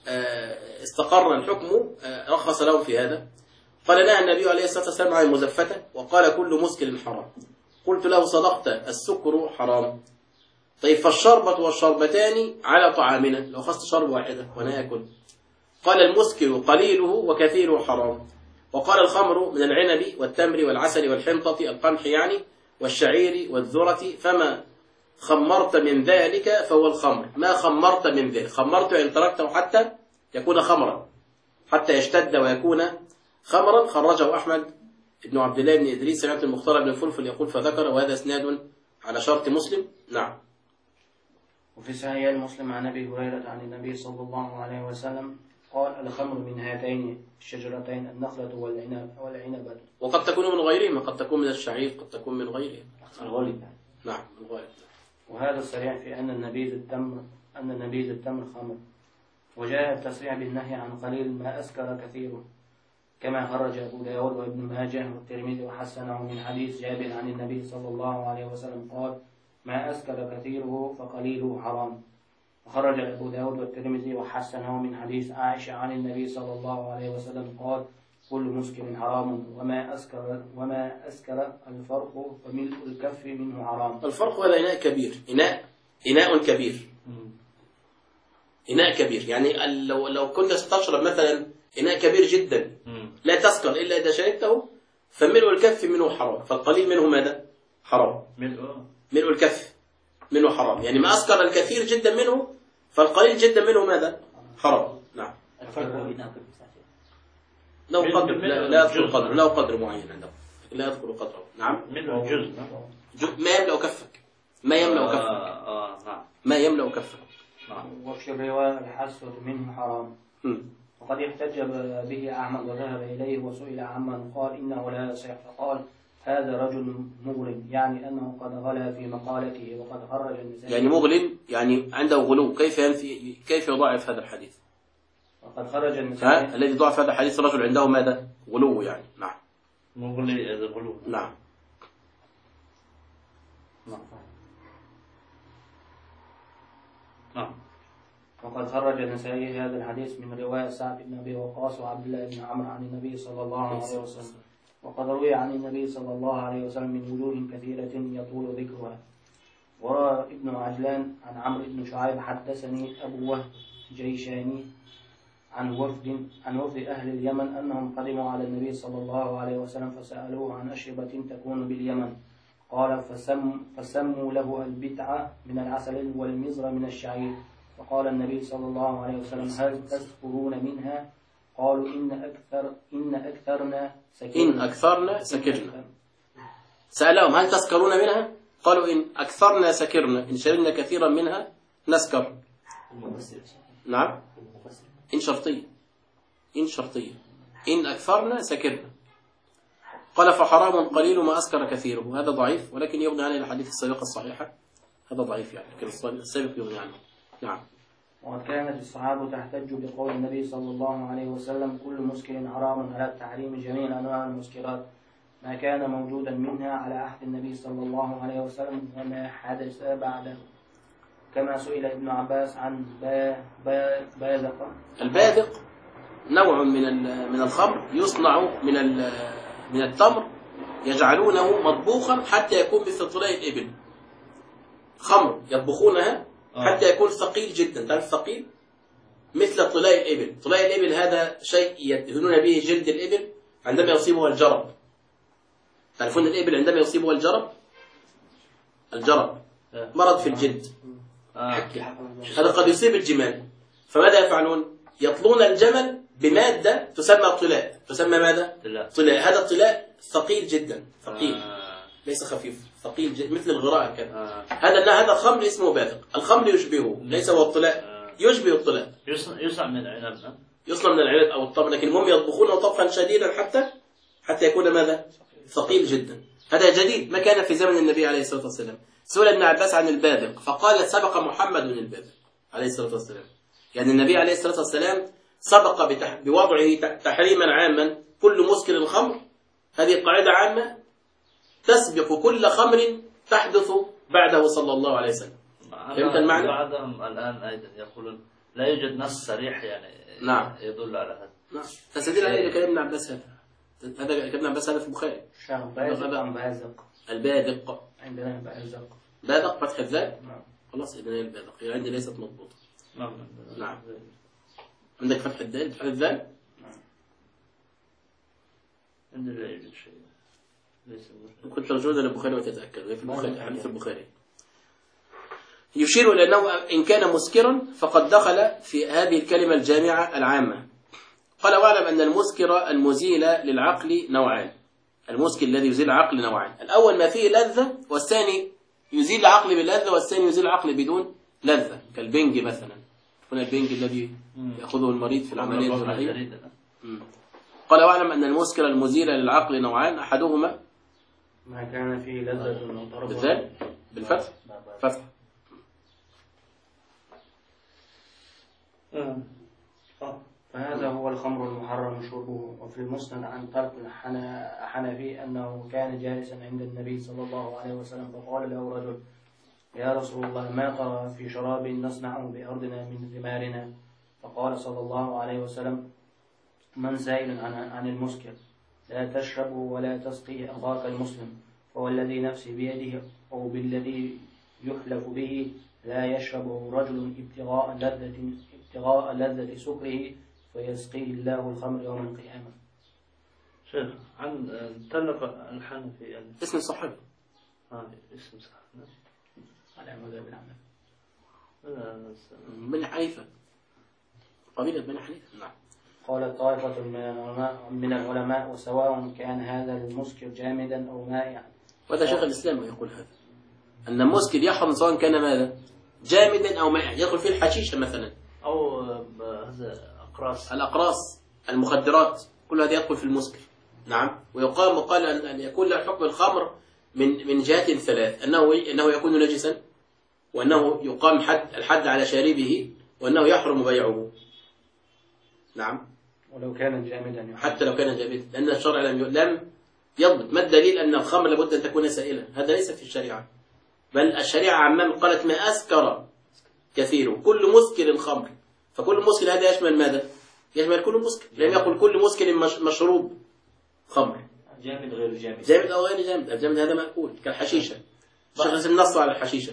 استقر الحكم رخص لهم في هذا. قال: نهى النبي عليه الصلاة والسلام عن المزفتة وقال: كل مسكر حرام. قلت له: صدقت، السكر حرام. طيب فالشربة والشربتان على طعامنا، لو أخذت شرب واحدة وأنا أكل. قال: المسكر قليله وكثيره حرام. وقال: الخمر من العنب والتمر والعسل والحنطة، القمح يعني، والشعير والذرة، فما خمرت من ذلك فهو الخمر. ما خمرت من ذلك، خمرت يعني تركته حتى يكون خمرا، حتى يشتد ويكون خمرا. خرجه أحمد بن عبد الله بن إدريس. سمعت المختار بن الفلفل يقول فذكر، وهذا اسناد على شرط مسلم. نعم. وفي صحيح مسلم عن أبي هريرة عن النبي صلى الله عليه وسلم قال: الخمر من هاتين الشجرتين، النخلة والعنبة. وقد تكون من غيرهما، قد تكون من الشعير، قد تكون من غيره. الغالب. نعم الغالب. وهذا الصريح في أن نبيذ التمر خمر. وجاء التصريح بالنهي عن قليل ما أسكر كثيره، كما خرج أبو داود وابن ماجه والترمذي وحسنه من حديث جابر عن النبي صلى الله عليه وسلم قال: ما أسكر كثيره فقليله حرام. وخرج أبو داود والترمذي وحسنه من حديث عائشة عن النبي صلى الله عليه وسلم قال: كل مسكر حرام، وما أسكر الفرق فملء الكف منه حرام. الفرق هذا إناء كبير، إناء كبير، إناء كبير. يعني لو كنت تشرب مثلا إناء كبير جدا لا تسكر إلا إذا شربته، فملء الكف منه حرام. فالقليل منه ماذا؟ حرام. ملء الكف منه حرام، يعني ما أسكر الكثير جدا منه، فالقليل جدا منه ماذا؟ حرام. نعم. لو قدر لا يذكر قدر، له قدر معين عنده، لا يذكر قدره. نعم. منه جزء ما يملأ كفك، ما يملأ كفك، نعم. ما يملأ كفك. وفي الرواية الحسوة منه حرام. وقد احتج به أحمد وذهب إليه وسئل عمن قال إنه لا يصح، فقال: هذا رجل مغل، يعني أنه قد غلا في مقالته وقد خرج النساء. يعني مغل يعني عنده غلو. كيف يضاعف هذا الحديث؟ وقد خرج النساء. الذي ضعف هذا الحديث رجل عنده ماذا؟ غلو يعني. نعم. مغلي هذا غلو. نعم. نعم. وقد خرج النسائي هذا الحديث من رواية سعد بن أبي وقاص وعبد الله بن عمرو عن النبي صلى الله عليه وسلم. وقد روي عن النبي صلى الله عليه وسلم من وجوه كثيرة يطول ذكرها. وروى ابن عجلان عن عمرو بن شعيب حدثني أبو وهب جيشاني عن وفد أهل اليمن أنهم قدموا على النبي صلى الله عليه وسلم فسألوه عن أشربة تكون باليمن. قال: فسموا له البتعة من العسل والمزر من الشعير. فقال النبي صلى الله عليه وسلم: هل تسكرون منها؟ قالوا: إن أكثرنا سكرنا. سألهم: هل تسكرون منها؟ قالوا: إن أكثرنا سكرنا، إن شربنا كثيرا منها نسكر. نعم. إن شرطية إن أكثرنا سكرنا. قال: فحرام قليل ما أسكر كثيره. هذا ضعيف، ولكن يغني عن الحديث السابقة الصحيحة. هذا ضعيف يعني، لكن السابق يغني عنه. نعم. وقد كانت الصحابة تحتج بقول النبي صلى الله عليه وسلم: كل مسكر حرام، على التحريم جميع أنواع المسكرات ما كان موجودا منها على عهد النبي صلى الله عليه وسلم وما حدث بعده. كما سئل ابن عباس عن باذق. الباذق نوع من الخمر يصنع من التمر، يجعلونه مطبوخا حتى يكون مثل طلاء الإبل. خمر يطبخونها حتى يكون ثقيل جدا. تعرف ثقيل؟ مثل طلاء الإبل. طلاء الإبل هذا شيء يدهنون به جلد الإبل عندما يصيبها الجرب. تعرفون الإبل عندما يصيبها الجرب مرض في الجلد، هذا قد يصيب الجمال، فماذا يفعلون؟ يطلون الجمل بمادة تسمى طلاء. تسمى ماذا؟ طلاء. هذا الطلاء ثقيل جدا، ثقيل ليس خفيف، ثقيل جدا مثل الغراء كده. هذا خمر اسمه باذق. الخمر يشبهه، ليس هو الطلاء، يشبه الطلاء. يصنع من العنب. يصنع من العنب او التمر، لكن هم يطبخونه طبخا شديدا حتى يكون ماذا؟ ثقيل جدا. هذا جديد ما كان في زمن النبي عليه الصلاة والسلام. سئل ابن عباس عن الباذق فقال سبق محمد من الباذق عليه الصلاة والسلام. يعني النبي عليه الصلاة والسلام سبق بوضعه تحريما عاما كل مسكر الخمر. هذه قاعدة عامة تسبق كل خمر تحدث بعده صلى الله عليه وسلم. فهمت المعنى؟ بعضهم الآن أيضا يقولون لا يوجد نص صريح يعني نعم يدل على هذا. نعم. تستدل عليه كلام ابن عباس هذا كلام ابن عباس هذا في البخاري. الباذق عندنا بازق. باذق فتح الذال. نعم. خلاص إذن هي الباذق، هي عندي ليست مضبوطة. نعم. عندك فتح الدال، فتح الذال؟ نعم. عندي لا يوجد شيء. كنت رجودا للبخاري وتتأكد، في البخاري، حديث البخاري. يشير إلى أنه إن كان مسكرا فقد دخل في هذه الكلمة الجامعة العامة. قال واعلم أن المسكر المزيل للعقل نوعان. المسكر الذي يزيل العقل نوعان، الأول ما فيه لذة، والثاني يزيل العقل باللذة، والثاني يزيل العقل بدون لذة، كالبنج مثلا. هنا البنج الذي يأخذه المريض في العملية الجراحية. قال واعلم أن المسكر المزيل للعقل نوعان، أحدهما ما كان فيه لذة وطرب. بالذال بالفتح فتح. فهذا هو الخمر المحرم شربه. وفي المسند عن طلق الحنفي أنه كان جالسا عند النبي صلى الله عليه وسلم فقال له رجل يا رسول الله ما ترى في شراب نصنعه بأرضنا من ثمارنا؟ فقال صلى الله عليه وسلم من سائل عن المسكر لا تشربه ولا تسقيه أخاك المسلم، فوالذي نفسي بيده أو بالذي يحلف به لا يشربه رجل ابتغاء لذة سكره فيسقيه الله الخمر يوم القيامة. شيخ عن طلق الحنفي يعني اسم صحيح. اسم صحيح على مذهب الحنفي. بني حنيفة، قبيلة بني حنيفة. نعم. قال طائفة من العلماء وسواء كان هذا المسكر جامدا أو مائعا. وهذا شيخ الإسلام يقول هذا، أن المسكر يحرم سواء كان ماذا؟ جامدا أو مائعا. يدخل فيه الحشيشة مثلا أو هذا أقراص، الأقراص، المخدرات، كل هذا يدخل في المسكر. نعم. وقال أن يكون له حكم الخمر من جهات ثلاث، أنه يكون نجسا، وأنه يقام الحد على شاربه، وأنه يحرم بيعه. نعم. ولو كان جامدا حتى لو كان جامدا، لأن الشرع لم يضبط. ما الدليل أن الخمر لابد أن تكون سائلة؟ هذا ليس في الشريعة، بل الشريعة عمام قالت ما أسكر كثير، كل مسكر الخمر. فكل مسكر هذا يشمل ماذا؟ يشمل كل مسكر، لم يقل كل مسكر مشروب خمر. جامد غير جامد، جامد أو غير جامد. الجامد هذا مأكول كالحشيشة. الشيخ الإسلام نص على الحشيشة،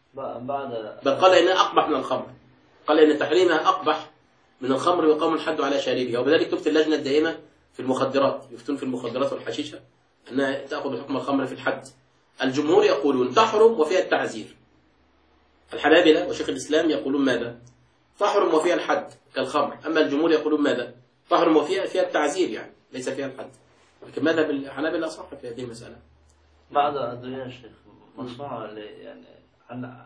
بل قال إنها أقبح من الخمر، قال إن تحريمها أقبح من الخمر ويقام الحد على شاربها. وبذلك تفتي اللجنة الدائمة في المخدرات، يفتون في المخدرات والحشيشة أنها تأخذ حكم الخمر في الحد. الجمهور يقولون تحرم وفيها التعزير. الحنابلة وشيخ الإسلام يقولون ماذا؟ تحرم وفيها الحد كالخمر. أما الجمهور يقولون ماذا؟ تحرم وفيها التعزير، يعني ليس فيها الحد. لكن ماذا بالحنابلة صح في هذه المسألة؟ بعض الأدوية يا شيخ مصنوعة يعني عن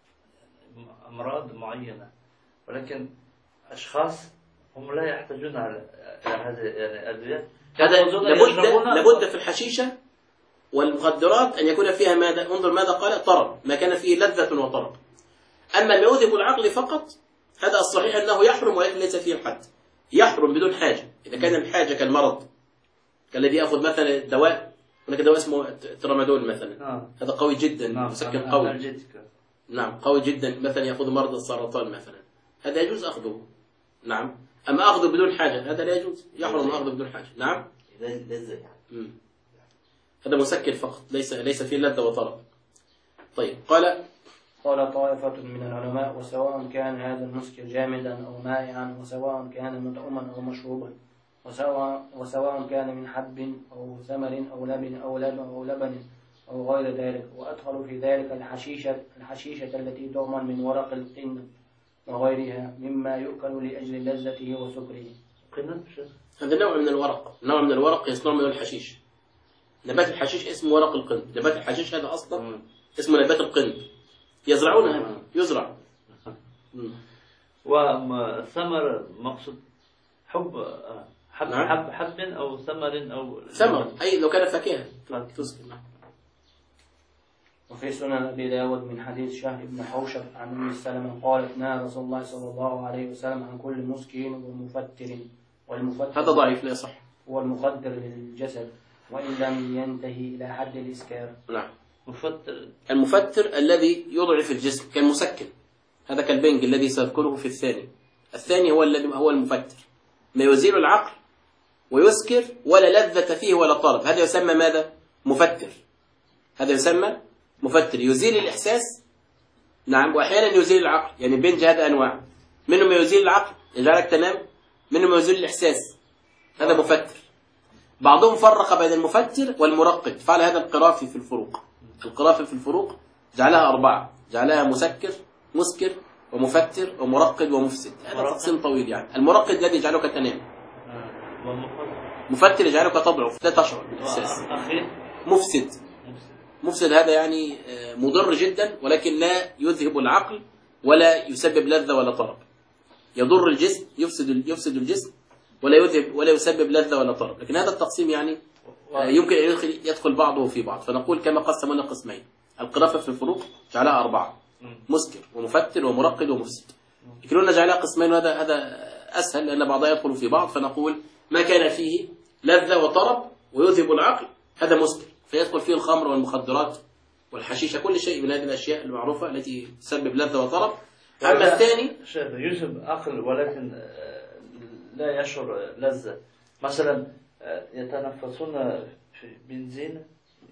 أمراض معينة، ولكن أشخاص هم لا يحتاجون على هذه يعني الأدوية. هذا لابد في الحشيشة والمخدرات أن يكون فيها ماذا؟ انظر ماذا قال؟ طرب، ما كان فيه لذة وطرب. أما ما يذهب العقل فقط هذا الصحيح أنه يحرم، ولكن ليس فيه الحد. يحرم بدون حاجة. إذا كان الحاجة كالمرض، كالذي يأخذ مثلا دواء، هناك دواء اسمه ترامادول مثلا، هذا قوي جدا، مسكن قوي. نعم قوي جدا، مثلا يأخذ مرض السرطان مثلا، هذا يجوز أخذه. نعم. أما أخذه بدون حاجة هذا لا يجوز، يحرم أخذه بدون حاجة. نعم. هذا مسكر فقط، ليس فيه لذة وطرب. طيب قال طائفة من العلماء وسواء كان هذا المسكر جامدا أو مائعا، وسواء كان مطعوما أو مشروبا، وسواء كان من حب أو ثمر أو لبن أو غير ذلك. وأدخلوا في ذلك الحشيشة التي تعمل من ورق القندم وغيرها مما يؤكل لأجل لذته وسكره. قنات شيخ. هذا نوع من الورق، نوع من الورق يصنع منه الحشيش. نبات الحشيش اسمه ورق القند، نبات الحشيش هذا أصلا اسمه نبات القند، يزرعونه، يزرع. وثمر مقصود حب نعم. حب أو ثمر أو ثمر، أي لو كان فاكهة تسكن. وفي سنن أبي داود من حديث شهر بن حوشب عن أم سلمة قالت نهى رسول الله صلى الله عليه وسلم عن كل مسكر ومفتر، والمفتر هذا ضعيف لا يصح. هو المخدر للجسد وإن لم ينتهي إلى حد الإسكار. نعم. مفتر. المفتر الذي يضعف الجسم كالمسكن، هذا كالبنج الذي سأذكره في الثاني. الثاني هو الذي هو المفتر، ما يزيل العقل ويسكر ولا لذة فيه ولا طرب، هذا يسمى ماذا؟ مفتر. هذا يسمى مفتر، يزيل الإحساس. نعم. وأحيانا يزيل العقل، يعني البنج هذا أنواع، منه ما يزيل العقل يجعلك تنام، منه ما يزيل الإحساس، هذا مفتر. بعضهم فرق بين المفتر والمرقد، فعل هذا القرافي في الفروق. القرافي في الفروق جعلها 4، جعلها مسكر ومفتر ومرقد ومفسد. هذا تقسيم طويل يعني. المرقد الذي يجعلك تنام، مفتر يجعلك تضعف لا تشعر بالإحساس. مفسد هذا يعني مضر جدا، ولكن لا يذهب العقل ولا يسبب لذة ولا طرب. يضر الجسم، يفسد الجسم ولا يذهب ولا يسبب لذة ولا طرب. لكن هذا التقسيم يعني يمكن أن يدخل بعضه في بعض، فنقول كما قسمنا قسمين. القرافة في الفروق جعلها 4، مسكر ومفتر ومرقد ومفسد. يمكن نجعلها قسمين، وهذا أسهل لأن بعضها يدخل في بعض. فنقول ما كان فيه لذة وطرب ويذهب العقل هذا مسكر، فيدخل فيه الخمر والمخدرات والحشيشة، كل شيء من هذه الأشياء المعروفة التي تسبب لذة وطرب. أما الثاني يذهب عقل ولكن لا يشعر لذة. مثلا يتنفسون في بنزين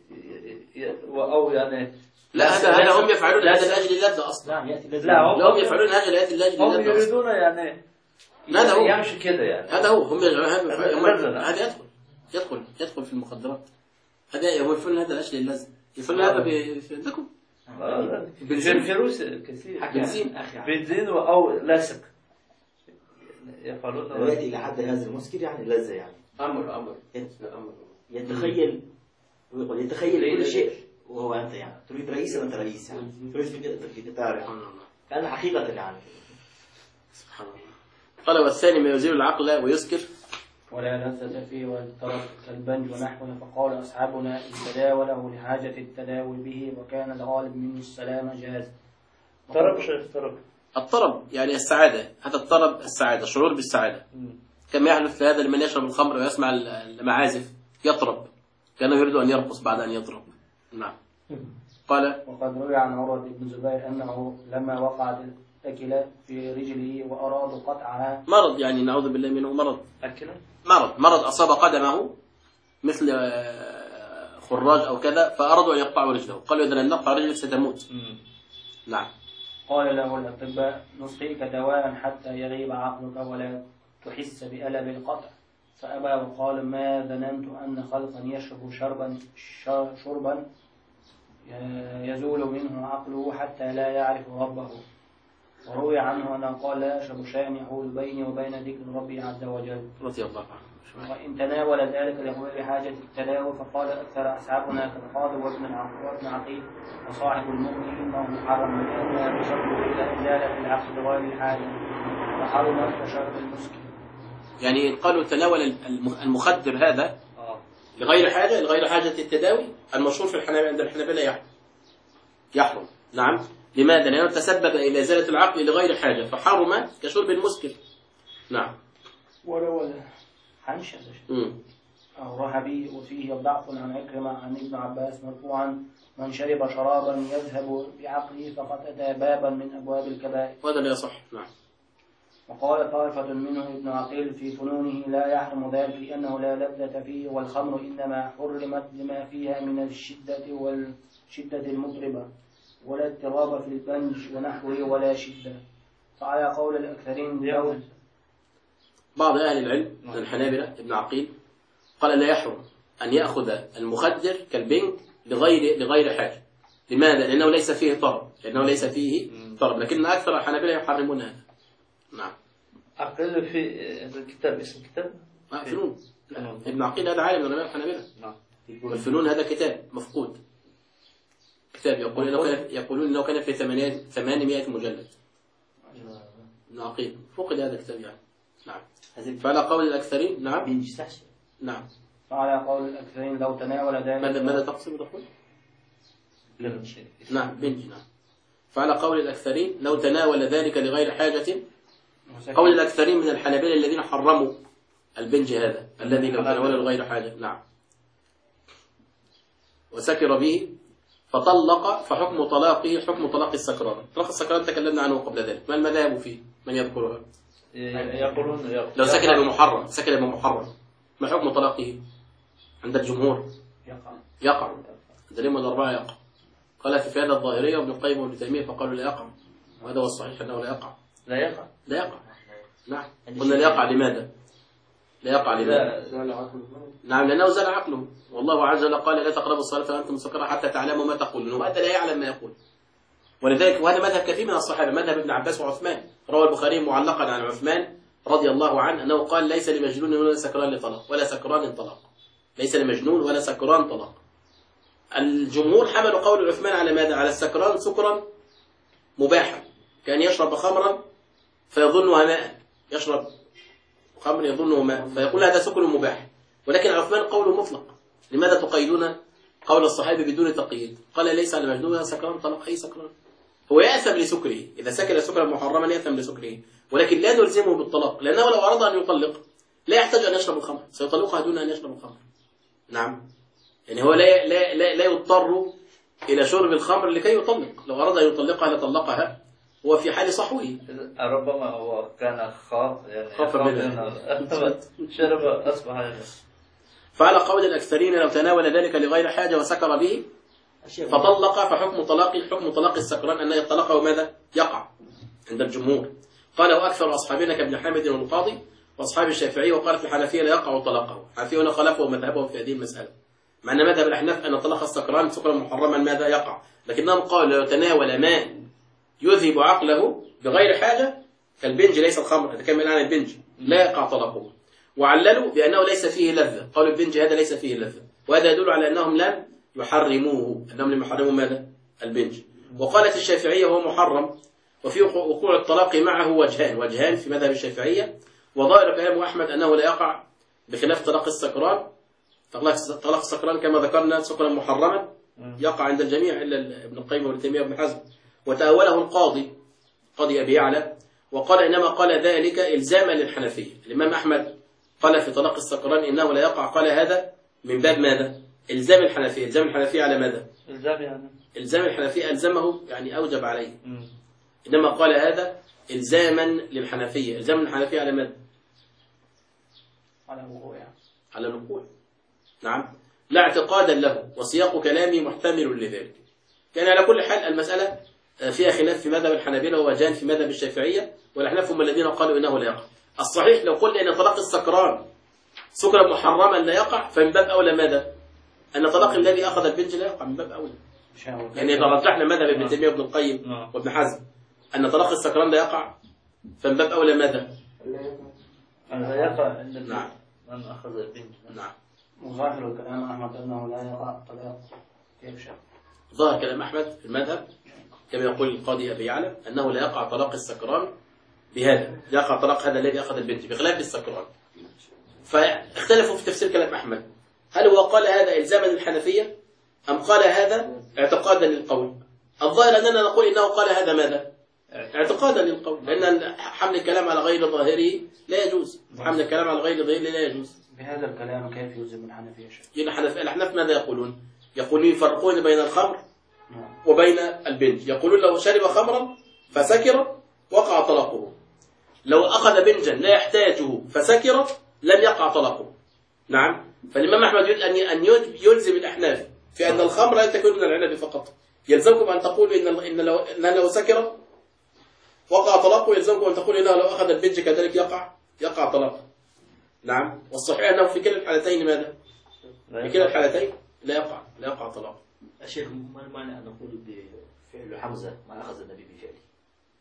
أو يعني لا، هذا هم يفعلون هذا لأجل اللذة أصلا. لا هم يفعلون هذا لأجل اللذة. هم يريدون يعني هذا هو يمشي كده يعني. هذا هو هم هذا يدخل في المخدرات. هذا يفعلون هذا لأجل اللذة، يفعلون هذا عندكم في روسيا كثير بنزين أو لاصق يفعلون. يأتي إلى حد هذا المسكر يعني لذة يعني. أمر يتخيل كل شيء وهو أنت يعني تريد رئيسا وأنت رئيس يعني تريد في قطار كان حقيقة يعني. سبحان الله. قال والثاني ما يزيل العقل ويسكر ولا لذة فيه والطرب كالبنج ونحوه. فقال أصحابنا إن تداوله لحاجة التداول به وكان الغالب منه السلامة جاز. الطرب يعني السعادة، هذا الطرب السعادة، شعور بالسعادة. كما يحدث لهذا لمن يشرب الخمر ويسمع المعازف يطرب كأنه يريد أن يرقص بعد أن يضرب. نعم. قال وقد روي عن عروة بن الزبير أنه لما وقعت الأكلة في رجله وأرادوا قطعها، مرض يعني نعوذ بالله منه، مرض أصاب قدمه مثل خراج أو كذا، فأرادوا أن يقطعوا رجله، قالوا إذا لم نقطع رجلك ستموت. نعم. قال له الأطباء نسقيك دواء حتى يغيب عقلك ولا تحس بألم القطع، فأبى وقال ما ظننت أن خلقا يشرب شربا يزول منه عقله حتى لا يعرف ربه. وروي عنه أنه قال لا أشرب شيئا يحول بيني وبين ذكر ربي عز وجل رضي الله عنه. وإن تناول ذلك لغير حاجة التداول فقال أكثر أصحابنا كالقاضي وابن عقيل وصاحب المؤمن إنه محرم لأنها تشرب إلى إزالة العقل لغير حاجة فحرم كشرب المسكر. يعني قالوا تناول المخدر هذا لغير حاجة التداوي، المشهور في الحنابلة عند الحنابلة يحرم. نعم. لماذا؟ لأنه تسبب إلى إزالة العقل لغير حاجة فحرم كشرب المسكر. نعم. ولو حنش أو رهبي وفيه ضعف عن عكرمة عن ابن عباس مرفوعا من شرب شرابا يذهب بعقله فقد أتى بابا من أبواب الكبائر. وهذا لا يصح. نعم. وقال طائفة منه ابن عقيل في فنونه لا يحرم ذلك لأنه لا لذة فيه والخمر إنما حرمت لما فيها من الشدة المطربة ولا اضطراب في البنج ونحوه ولا شدة. فعلى قول الأكثرين دون بعض أهل العلم من الحنابلة ابن عقيل قال لا يحرم أن يأخذ المخدر كالبنج لغير حاجة. لماذا؟ لأنه ليس فيه طرب، لكن أكثر الحنابلة يحرمون هذا. نعم. أقل في الكتاب اسم كتاب؟ فنون. ابن عقيل هذا عالم من علماء الحنابلة. نعم. والفنون هذا كتاب مفقود. كتاب يقولون إنه كان في 800 مجلد. ابن عقيل فقد هذا الكتاب يعني. نعم. فعلى قول الأكثرين. نعم. نعم. فعلى قول الأكثرين لو تناول ذلك. ماذا تقصد تقول؟ نعم بنج. نعم. فعلى قول الأكثرين لو تناول ذلك لغير حاجة. قول الأكثرين من الحنابلة الذين حرموا البنج هذا الذي لو تناوله لغير حاجة. نعم. وسكر به فطلق فحكم طلاقه حكم طلاق السكران. طلاق السكران تكلمنا عنه قبل ذلك. ما المذاهب فيه؟ من يذكرها؟ يقولون لو سكن بمحرم ما حكم طلاقه عند الجمهور؟ يقع. دليل من الأربعة يقع. قال في هذا الظاهرية وابن القيم وابن تيمية فقالوا لا يقع، وهذا هو الصحيح أنه لا يقع. لا يقع. نعم. قلنا لا يقع لماذا؟ لا يقع لماذا؟ نعم لأنه زال عقله، والله عز وجل قال لا تقربوا الصلاة وأنتم سكارى حتى تعلموا ما تقولون، وهذا لا يعلم ما يقول. ولذلك وهذا مذهب كثير من الصحابة، مذهب ابن عباس وعثمان. روى البخاري معلقا عن عثمان رضي الله عنه أنه قال ليس لمجنون ولا سكران لطلاق ولا سكران طلاق. ليس لمجنون ولا سكران طلاق. الجمهور حملوا قول عثمان على ماذا؟ على السكران سكرا مباحا، كان يشرب خمرا فيظنها ماء، يشرب خمر يظنه ماء فيقول هذا سكر مباح. ولكن عثمان قوله مطلق. لماذا تقيدون قول الصحابي بدون تقييد؟ قال ليس على مجنون ولا سكران طلاق. أي سكران هو يأثم لسكره، إذا سكر سكرا محرما يأثم لسكره، ولكن لا نلزمه بالطلاق، لأنه لو أراد أن يطلق لا يحتاج أن يشرب الخمر، سيطلقها دون أن يشرب الخمر. نعم. يعني هو لا يضطر إلى شرب الخمر لكي يطلق، لو أراد أن يطلقها لطلقها هو في حال صحوه. ربما هو كان خاف منها شرب أصبح. فعلى قول الأكثرين لو تناول ذلك لغير حاجة وسكر به فطلق فحكم طلاق السكران أن يطلقه ماذا؟ يقع عند الجمهور. قاله أكثر أصحابنا كابن حامد والقاضي وأصحاب الشافعي، وقالت الحنفية لا يقع طلاقه. الحنفية هنا خالفوا مذهبهم في هذه المسألة، مع أن مذهب الأحناف أن طلاق السكران سكرا محرما ماذا؟ يقع، لكنهم قالوا لو تناول ما يذهب عقله بغير حاجة كالبنج ليس الخمر، هذا كان عن البنج لا يقع طلاقه. وعللوا بأنه ليس فيه لذة، قالوا البنج هذا ليس فيه لذة، وهذا يدل على أنهم لم يحرموه، أنهم لم يحرموا ماذا؟ البنج. وقالت الشافعية هو محرم، وفي وقوع الطلاق معه وجهان في مذهب الشافعية، وظاهر كلام أحمد أنه لا يقع بخلاف طلاق السكران. طلاق السكران كما ذكرنا سكرا محرما يقع عند الجميع إلا ابن القيم وابن تيمية وابن حزم. وتأوله القاضي أبي يعلى وقال إنما قال ذلك إلزاما للحنفية. الإمام أحمد قال في طلاق السكران إنه لا يقع، قال هذا من باب ماذا؟ إلزام الحنفية. إلزام الحنفية على ماذا؟ إلزام الحنفية ألزمه يعني أوجب عليه. إنما قال هذا إلزاما للحنفية. إلزام الحنفية على ماذا؟ على الوقوع. نعم. لا اعتقادا له، وسياق كلامي محتمل لذلك. يعني على كل حال المسألة فيها خلاف في مذهب الحنابلة ووجهان في مذهب الشافعية، والأحناف هم الذين قالوا إنه لا يقع. الصحيح لو قلنا إن طلاق السكران سكرا محرما لا يقع، فمن باب أولى ماذا؟ أن طلاق الذي أخذ البنج لا يقع، من باب أولى. يعني إذا رجحنا مذهب ابن تيمية وابن القيم وابن حزم أن طلاق السكران لا يقع، فمن باب أولى ماذا؟ لا يقع. نعم. من أخذ البنج. نعم. وظاهر الكلام أحمد أنه لا يقع طلاق يكشف. ظاهر كلام أحمد في المذهب كما يقول القاضي أبي يعلى أنه لا يقع طلاق السكران بهذا، يقع طلاق هذا الذي أخذ البنت بخلاف السكران. فاختلفوا في تفسير كلام أحمد، هل هو قال هذا إلزاما للحنفية أم قال هذا اعتقادا للقول؟ الظاهر أننا نقول إنه قال هذا ماذا؟ اعتقادا للقول، لأن حمل الكلام على غير ظاهره لا يجوز. حمل الكلام على غير ظاهره لا يجوز. بهذا الكلام كيف يلزم الحنفية شيء؟ الأحناف ماذا يقولون؟ يقولون يفرقون بين الخمر وبين البنج. يقولون لو شرب خمرا فسكر وقع طلاقه، لو أخذ بنجا لا يحتاجه فسكر لم يقع طلاقه. نعم. فالإمام أحمد يريد أن يلزم الأحناف في أن الخمر لا تكون من العنب فقط. يلزمكم أن تقولوا إن لو سكر وقع طلاقه، يلزمكم أن تقولوا إنه لو أخذ البنج كذلك يقع طلاقه. نعم. والصحيح أنه في كلا الحالتين ماذا؟ في كلا الحالتين لا يقع طلاقه. الشيخ ما المعنى أن نقول بفعل حمزة ما أخذ النبي بفعله؟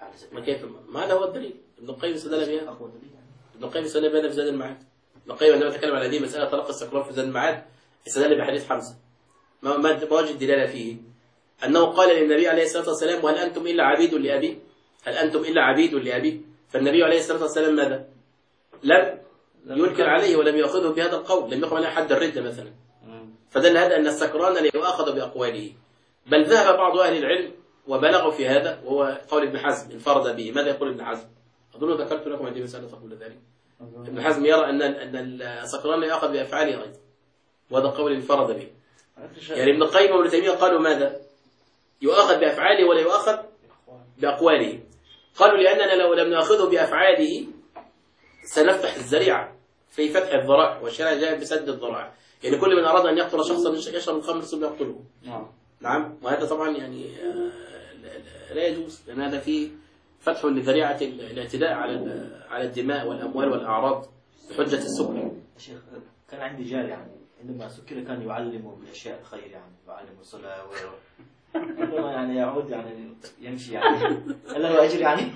على سبيل ما كيف ما هذا هو الدليل. ابن القيم استدل بها. أقوى دليل يعني. ابن القيم استدل بها في زاد المعاد. ابن القيم عندما تكلم على هذه مسألة تلقي السكران في زاد المعاد استدل بحديث حمزة. ما وجه الدلالة فيه؟ أنه قال للنبي عليه الصلاة والسلام: وهل أنتم إلا عبيد لأبي؟ هل أنتم إلا عبيد لأبي؟ فالنبي عليه الصلاة والسلام ماذا؟ لم ينكر عليه ولم يأخذه بهذا القول، لم يقم عليه حد الردة مثلا. فدل هذا أن السكران لا يؤاخذ بأقواله. بل ذهب بعض أهل العلم وبلغوا في هذا، وهو قول ابن حزم انفرد به. ماذا يقول ابن حزم؟ أظن ذكرت لكم هذه مسألة قبل ذلك. ابن حزم يرى أن السكران لا يؤاخذ بأفعاله أيضا، وهذا قول انفرد به. يعني ابن القيم وابن تيمية قالوا ماذا؟ يؤاخذ بأفعاله ولا يؤاخذ بأقواله. قالوا لأننا لو لم نأخذه بأفعاله سنفتح الذريعة في فتح الذرائع، والشرع جاء بسد الذرائع. يعني كل من أراد أن يقتل شخصا يشرب الخمر ثم يقتله. نعم. وهذا طبعا يعني لا يجوز، لأن هذا فيه فتح لذريعة الاعتداء على الدماء والأموال والأعراض بحجة السكر. شيخ كان عندي جار يعني عندما سكر كان يعلمه بأشياء الخير، يعني يعلمه الصلاة عندما يعني يعود يعني يمشي يعني هل له أجر يعني؟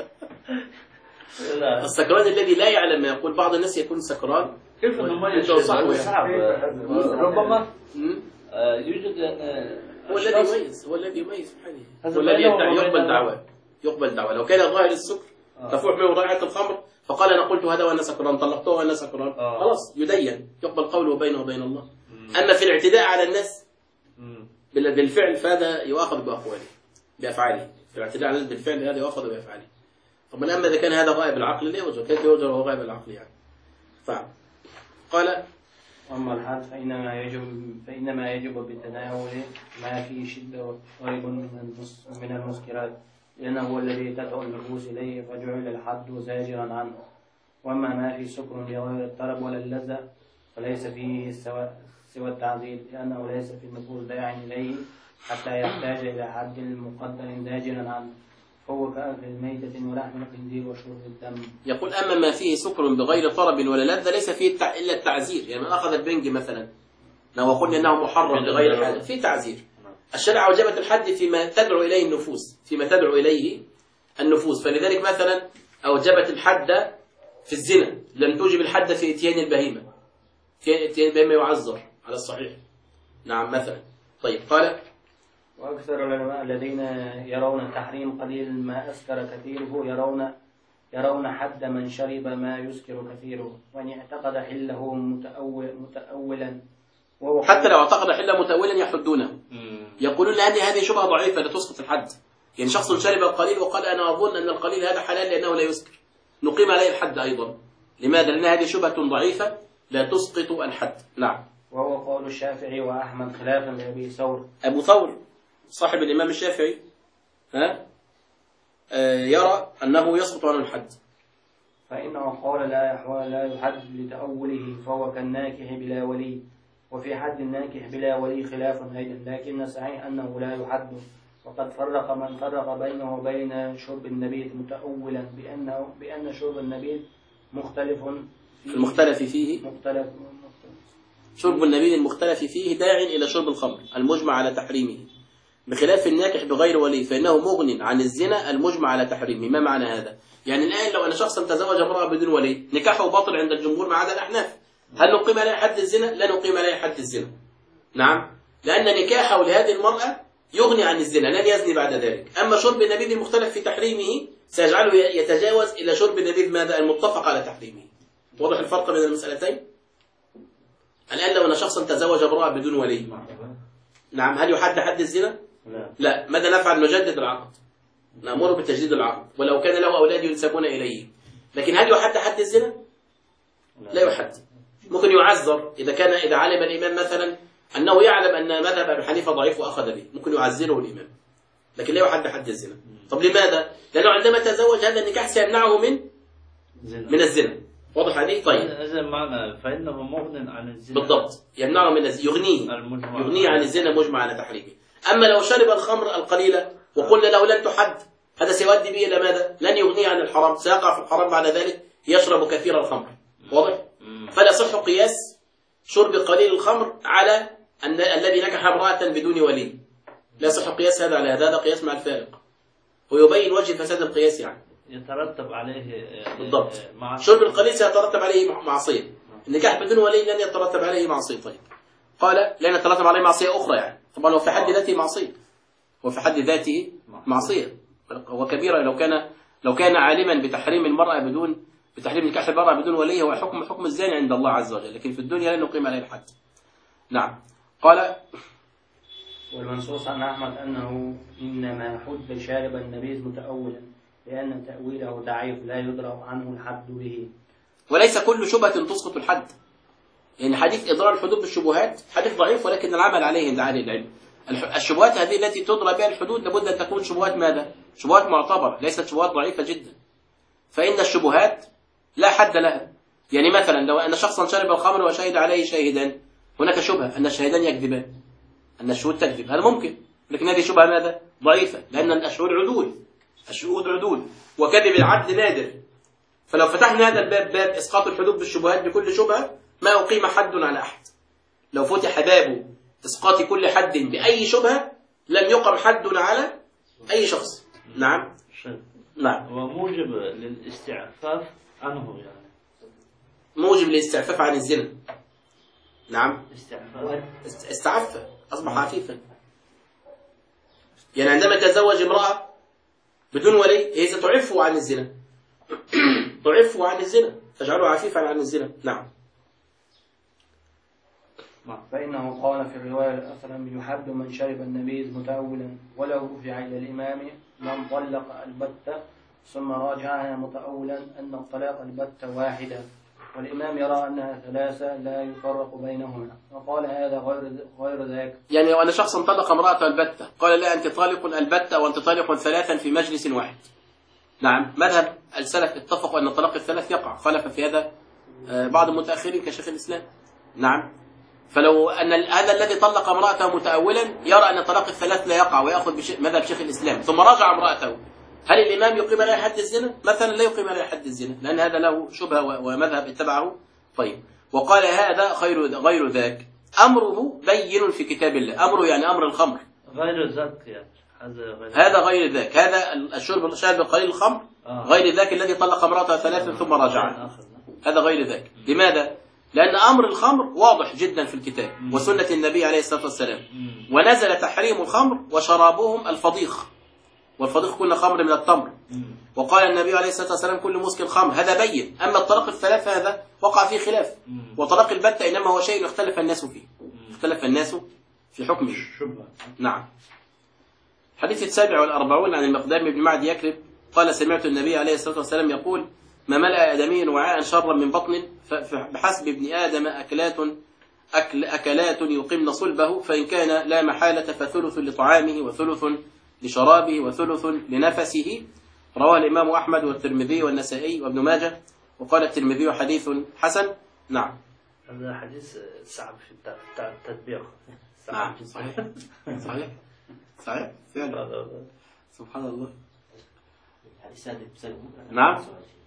السكران الذي لا يعلم ما يقول. بعض الناس يكون سكران كيف انه صعب ربما يوجد هو الذي يميز في حاله، هو الذي يقبل دعوة. لو كان ظاهر السكر تفوح منه رائحة الخمر فقال أنا قلت هذا وأنا سكران، طلقته وأنا سكران، خلاص يدين، يقبل قوله بينه وبين الله. أما في الاعتداء على الناس بالفعل فهذا يؤاخذ بأقواله بأفعاله. في الاعتداء على الناس بالفعل هذا يؤاخذ بأفعاله. طبعا أما إذا كان هذا غائب العقل لا يوجد. كيف يوجد وهو غائب العقل يعني؟ قال: أما الحد فإنما يجب بتناول ما فيه شدة قريب من المسكرات، لأنه هو الذي تدعو النفوس إليه، فجعل الحد زاجرا عنه. وأما ما فيه سكر لغير الطرب ولا اللذة فليس فيه سوى التعذيب، لأنه ليس في النفوس داع إليه حتى يحتاج إلى حد مقدر زاجرا عنه، هو كأكل الميتة ولحم الخنزير وشرب الدم. يقول: أما ما فيه سكر بغير طرب ولا لذة ليس فيه إلا التعزير. يعني من أخذ البنج مثلا لو قلنا أنه محرم بغير حاجة فيه تعزير. الشرع أوجبت الحد فيما تدعو إليه النفوس، فلذلك مثلا أوجبت الحد في الزنا، لم توجب الحد في إتيان البهيمة. إتيان البهيمة يعذر على الصحيح. نعم مثلا. طيب قال: وأكثر العلماء الذين يرون تحريم قليل ما أسكر كثيره يرون حد من شرب ما يسكر كثيره، وإن اعتقد حله متأولا حتى لو اعتقد حله متأولا يحدونه. يقولون لأن هذه شبهة ضعيفة لا تسقط الحد. يعني شخص شرب القليل وقال أنا أظن أن القليل هذا حلال لأنه لا يسكر، نقيم عليه الحد أيضا. لماذا؟ لأن هذه شبهة ضعيفة لا تسقط الحد. نعم. وهو قول الشافعي وأحمد خلافا لأبي ثور. أبو ثور صاحب الإمام الشافعي يرى أنه يسقط عنه الحد، فإنه قال لا يحد لتأوله، فهو كالناكح بلا ولي. وفي حد الناكح بلا ولي خلاف أيضا، لكن صحيح أنه لا يحد. وقد فرق من فرق بينه وبين شرب النبيذ متأولا بأن شرب النبيذ المختلف فيه شرب النبيذ المختلف فيه داع إلى شرب الخمر المجمع على تحريمه، بخلاف الناكح بغير ولي فإنه مغن عن الزنا المجمع على تحريمه. ما معنى هذا؟ يعني الآن لو أن شخصا تزوج امرأة بدون ولي نكاحه باطل عند الجمهور ما عدا الأحناف، هل نقيم عليه حد الزنا؟ لا نقيم عليه حد الزنا. نعم، لأن نكاحه لهذه المرأة يغني عن الزنا، لن يزني بعد ذلك. أما شرب النبيذ المختلف في تحريمه سيجعله يتجاوز إلى شرب النبيذ ماذا؟ المتفق على تحريمه. واضح الفرق بين المسألتين؟ الآن لو أن شخصا تزوج امرأة بدون ولي، نعم، هل يحد حد الزنا؟ لا. ماذا نفعل؟ نجدد العقد، نأمره بتجديد العقد ولو كان له أولاد ينسبون إليه. لكن هل يحد حد الزنا؟ لا يحد. ممكن يعذر إذا علم الإمام مثلا أنه يعلم أن مذهب أبي حنيفة ضعيف وأخذ به، ممكن يعذره الإمام، لكن لا يحد حد الزنا. طب لماذا؟ لأنه عندما تزوج هذا النكاح سيمنعه من الزنا. واضح هذه؟ طيب إذا معنى فإنه مغن عن الزنا بالضبط، يمنعه من الزنا، يغنيه عن الزنا مجمع على تحريمه. أما لو شرب الخمر القليلة وقلنا له لن تحد، هذا سيؤدي به إلى ماذا؟ لن يغنيه عن الحرام، سيقع في الحرام بعد ذلك، يشرب كثير الخمر. واضح؟ فلا صح قياس شرب قليل الخمر على الذي نكح امرأة بدون ولي. لا صح قياس هذا على هذا، قياس مع الفارق. ويبين وجه فساد القياس يعني. يترتب عليه يعني بالضبط. شرب القليل سيترتب عليه معصية. النكاح بدون ولي لن يترتب عليه معصية. طيب قال لن يترتب عليه معصية أخرى يعني. طبعا هو في حد ذاته معصية. وفي ذاته معصية وكبيرة. لو كان عالما بتحريم المرأة بتحريم نكاح المرأة بدون ولي، هو حكم الزاني عند الله عز وجل، لكن في الدنيا لن نقيم عليه الحد. نعم. قال والمنصوص عن أحمد أنه إنما حد شارب النبيذ متأولا لأن تأويله ضعيف لا يدرأ عنه الحد به. وليس كل شبهة تسقط الحد، يعني حديث إضرار الحدود بالشبهات حديث ضعيف ولكن العمل عليه عند أهل العلم. الشبهات هذه التي تضرب بها الحدود لابد أن تكون شبهات ماذا؟ شبهات معتبرة، ليست شبهات ضعيفة جدا. فإن الشبهات لا حد لها. يعني مثلا لو أن شخصا شرب الخمر وشهد عليه شاهدان، هناك شبهة أن الشاهدان يكذبان، أن الشهود تكذب، هذا ممكن، لكن هذه شبهة ماذا؟ ضعيفة، لأن الشهود عدول وكذب العدل نادر. فلو فتحنا هذا الباب، باب إسقاط الحدود بالشبهات بكل شبهة، ما أقيم حد على أحد. لو فتح باب إسقاط كل حد بأي شبهة لم يقم حد على أي شخص. نعم. نعم. وموجب للاستعفاف عنه يعني. موجب للاستعفاف عن الزنا. نعم. استعف أصبح عفيفا. يعني عندما تزوج امرأة بدون ولي هي ستعفه عن الزنا. تعفه عن الزنا، تجعله عفيفا عن الزنا. نعم. فإنه قال في الرواية الأخرى يحد من شرب النبيذ متأولا ولو رفع إلى الإمام من طلق البتة ثم راجعها متأولا أن الطلاق البتة واحدة والإمام يرى أنها ثلاثة لا يفرق بينهما، وقال هذا غير ذاك. يعني وأن شخصا طلق امرأة البتة قال لا أنت طالق البتة وأنت طالق ثلاثا في مجلس واحد. نعم. مذهب السلف اتفقوا أن الطلاق الثلاث يقع، خلف في هذا بعض المتأخرين كشيخ الإسلام. نعم. فلو أن هذا الذي طلق امرأته متأولا يرى أن طلاق الثلاث لا يقع ويأخذ مذهب شيخ الإسلام، ثم راجع امرأته، هل الإمام يقيم عليه حد الزنا؟ مثلا لا يقيم عليه حد الزنا، لأن هذا له شبهة ومذهب اتبعه. طيب. وقال هذا غير ذاك أمره بين في كتاب الله. أمره يعني أمر الخمر. غير ذاك يعني. هذا غير ذاك، هذا الشرب قليل الخمر غير ذاك الذي طلق امرأته ثلاثا ثم راجعها، هذا غير ذاك. لماذا؟ لأن أمر الخمر واضح جدا في الكتاب وسنة النبي عليه الصلاة والسلام، ونزل تحريم الخمر وشرابهم الفضيخ، والفضيخ كل خمر من التمر، وقال النبي عليه الصلاة والسلام كل مسكر خمر، هذا بين. أما الطلاق الثلاثة هذا وقع فيه خلاف، وطلاق البتة إنما هو شيء اختلف الناس فيه، اختلف الناس في حكمه. نعم. حديث 47 عن المقدام بن معد يكرب قال سمعت النبي عليه الصلاة والسلام يقول ما ملأ آدمي وعاء شرا من بطن بحسب ابن آدم أكلات يقمن صلبه، فإن كان لا محالة فثلث لطعامه وثلث لشرابه وثلث لنفسه. رواه الإمام أحمد والترمذي والنسائي وابن ماجه، وقال الترمذي حديث حسن. نعم. هذا حديث صعب في التطبيق. نعم. صحيح فعلا. سبحان الله. نعم.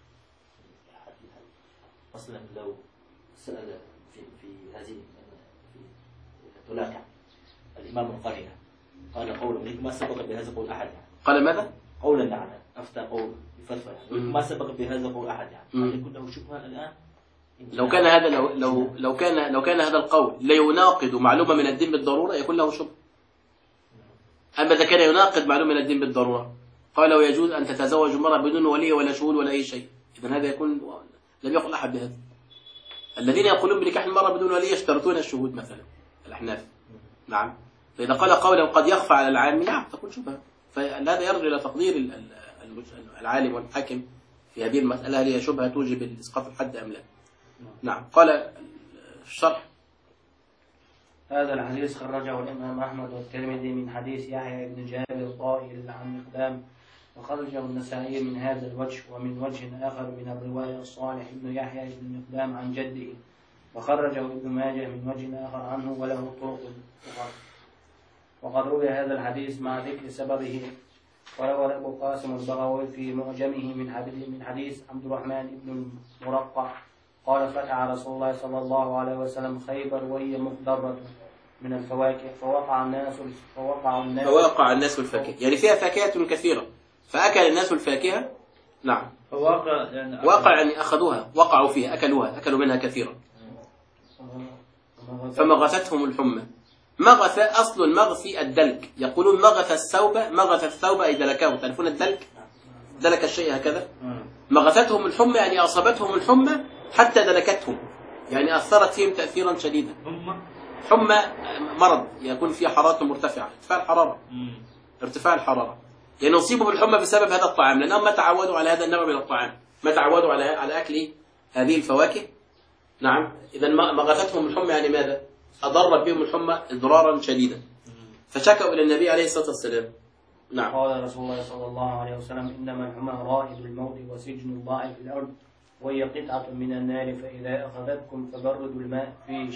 أصلا لو سأل في هذه في طلاق الإمام القرية قال قولا ما سبق بهذا قول أحد يعني. قال ماذا؟ قولا يعني أفتى قول يفتوى يعني ما سبق بهذا قول أحد يعني يكون له شبهة الآن. لو كان هذا لو كان هذا القول لا يناقض معلومة من الدين بالضرورة يكون له شبهة. أما إذا كان يناقض معلومة من الدين بالضرورة قال ويجوز أن تتزوج المرأة بدون ولي ولا شهود ولا أي شيء، إذن هذا يكون لم يقل أحد بهذا. الذين يقولون بنكاح المرأة بدون ولي يشترطون الشهود مثلا الأحناف. نعم. فإذا قال قولا قد يخفى على العام نعم تكون شبهة، فهذا يرجع إلى تقدير العالم والحاكم في هذه المسألة هل هي شبهة توجب إسقاط الحد أم لا. نعم. قال الشرح هذا الحديث خرجه الإمام أحمد والترمذي من حديث يحيى بن جابر قائل عن مقدام، وخرجه النسائي من هذا الوجه ومن وجه آخر من الرواية الصالح بن يحيى بن مقدام عن جده، وخرجه ابن ماجه من وجه آخر عنه وله طرق أخرى. وقد روي هذا الحديث مع ذكر سببه، وروى أبو قاسم البغوي في معجمه من حديث عبد الرحمن بن المرقع قال فتح رسول الله صلى الله عليه وسلم خيبر وهي مقدرة من الفواكه فوقع الناس الفاكهة، يعني فيها فاكهة كثيرة فأكل الناس الفاكهة. نعم. فواقع يعني واقع يعني أخذوها، وقعوا فيها، أكلوا منها كثيرا. فمغثتهم الحمى. مغث، أصل المغث الدلك، يقولون مغث الثوب أي دلكه. تعرفون الدلك؟ دلك الشيء هكذا. مغثتهم الحمى يعني أصابتهم الحمى حتى دلكتهم، يعني أثرت فيهم تأثيرا شديدا. حمى مرض يكون فيه حرارة مرتفعة، ارتفاع الحرارة، يعني يصيبوا بالحمى بسبب هذا الطعام، لأنهم ما تعودوا على هذا النوع من الطعام، ما تعودوا على أكل هذه الفواكه. نعم. إذا مغثتهم الحمى يعني ماذا؟ أضرت بهم الحمى إضرارا شديدا، فشكوا إلى النبي عليه الصلاة والسلام. نعم. قال رسول الله صلى الله عليه وسلم: إنما الحمى رائد الموت وسجن الله في الأرض، وهي قطعة من النار، فإذا أخذتكم فبردوا الماء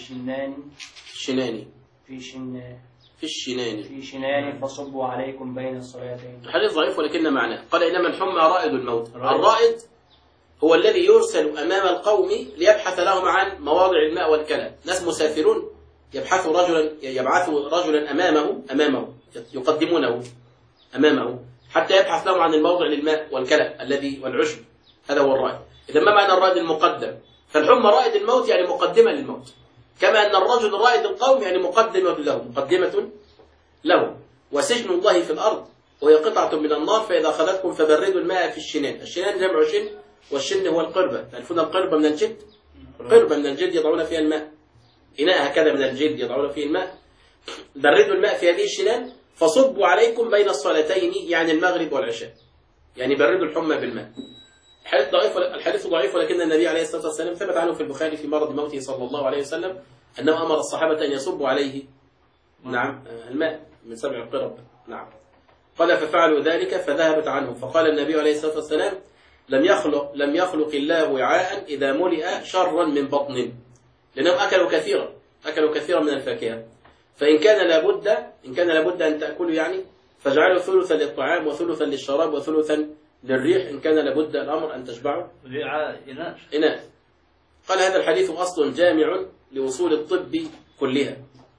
في الشنان فصبوا عليكم بين الصلاتين. الحديث ضعيف ولكن معناه. قال: إنما الحمى رائد الموت. الرائد هو الذي يرسل أمام القوم ليبحث لهم عن مواضع الماء والكلى. ناس مسافرون يبعثوا رجلا أمامه يقدمونه أمامه حتى يبحث لهم عن الموضع للماء والكلى والعشب. هذا هو الرائد. إذا ما معنى الرائد؟ المقدم. فالحمى رائد الموت يعني مقدمة للموت، كما أن الرجل رائد القوم يعني مقدمة له. وسجن الله في الأرض وهي قطعة من النار، فإذا أخذتكم فبردوا الماء في الشنان. الشنان جمع شن، والشن هو القربة. تعرفون القربة من الجلد؟ قربة من الجلد يضعون فيها الماء، إناء هكذا من الجلد يضعون فيه الماء. بردوا الماء في هذه الشنان فصبوا عليكم بين الصلاتين، يعني المغرب والعشاء، يعني بردوا الحمى بالماء. الحديث ضعيف ولكن النبي عليه الصلاة والسلام ثبت عنه في البخاري في مرض موته صلى الله عليه وسلم أنه أمر الصحابة أن يصبوا عليه الماء من 7 قرب. نعم. قال: ففعلوا ذلك فذهبت عنهم، فقال النبي عليه الصلاة والسلام: لم يخلق الله وعاء إذا ملئ شرا من بطن، لأنهم أكلوا كثيرا من الفاكهة. فإن كان لابد أن تأكلوا يعني فاجعلوا ثلثا للطعام وثلثا للشراب وثلثا للريح، إن كان لابد الأمر أن تشبعوا إناء. قال: هذا الحديث أصل جامع لوصول الطب كلها.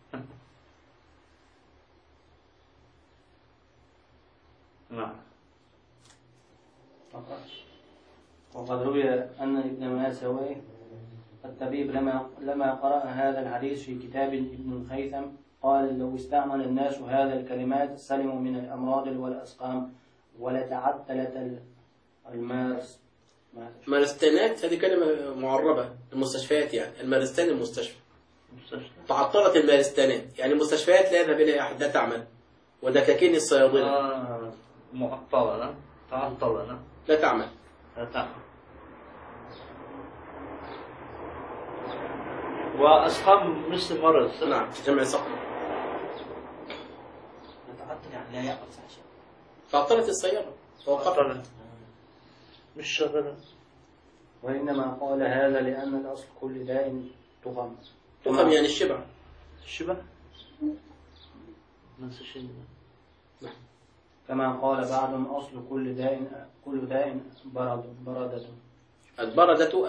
نعم. وقد روي أن ابن ماسويه الطبيب لما قرأ هذا الحديث في كتاب ابن الخيثم قال: لو استعمل الناس هذا الكلمات سلموا من الأمراض والأسقام ولتعطلت المارستانات. هذه كلمة معربة. المستشفيات يعني المارستان المستشفى. تعطلت المارستانات يعني المستشفيات لا يذهب إليها أحد، لا تعمل. ودكاكين الصيادلة معطلة لا تعمل. وأسقام مثل مرض. نعم، جمع سقم. تعطل يعني لا يعقل شيء. تعطلت السيارة تعطلت مش شغلة. وإنما قال هذا لأن الأصل كل داء تخم يعني الشبع. نفس الشيء. كما قال بعضهم: أصل كل داء بردة. البردة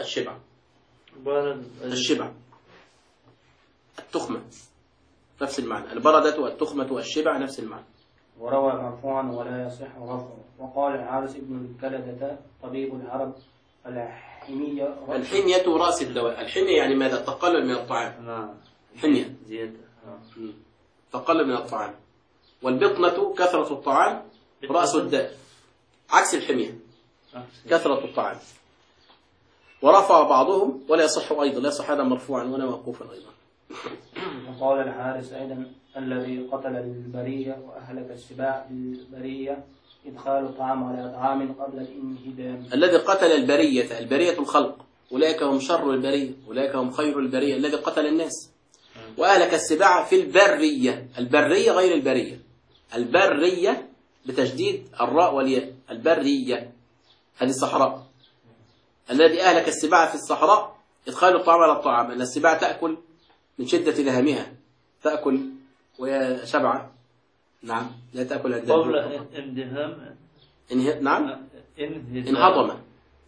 الشبع. التخمة نفس المعنى. البردة والتخمة والشبع نفس المعنى. وروى مرفوعا ولا يصح رفعه. وقال الحارث بن الكلدة طبيب العرب: الحمية رأس الدواء. الحمية يعني ماذا؟ تقلل من الطعام. حمية زيادة. تقلل من الطعام. والبطنة كثرة الطعام رأس الداء، عكس الحمية كثرة الطعام. ورفع بعضهم ولا يصح أيضا، لا يصح هذا مرفوعا ولا موقوفا أيضا. وقال الحارث أيضا: الذي قتل البرية وأهلك السباع بالبرية إدخال الطعام على طعام قبل الانهدام. الذي قتل البرية الخلق، أولئك هم شر البرية، أولئك هم خير البرية. الذي قتل الناس. وأهلك السباع في البرية غير البرية. البرية بتشديد الراء والياء. البرية هذه الصحراء. الذي أهلك السباع في الصحراء إدخال الطعام على الطعام، أن السباع تأكل من شدة لهمها، تأكل وهي شبعة. نعم، لا تأكل عند قبل اندهام. نعم، انهضم.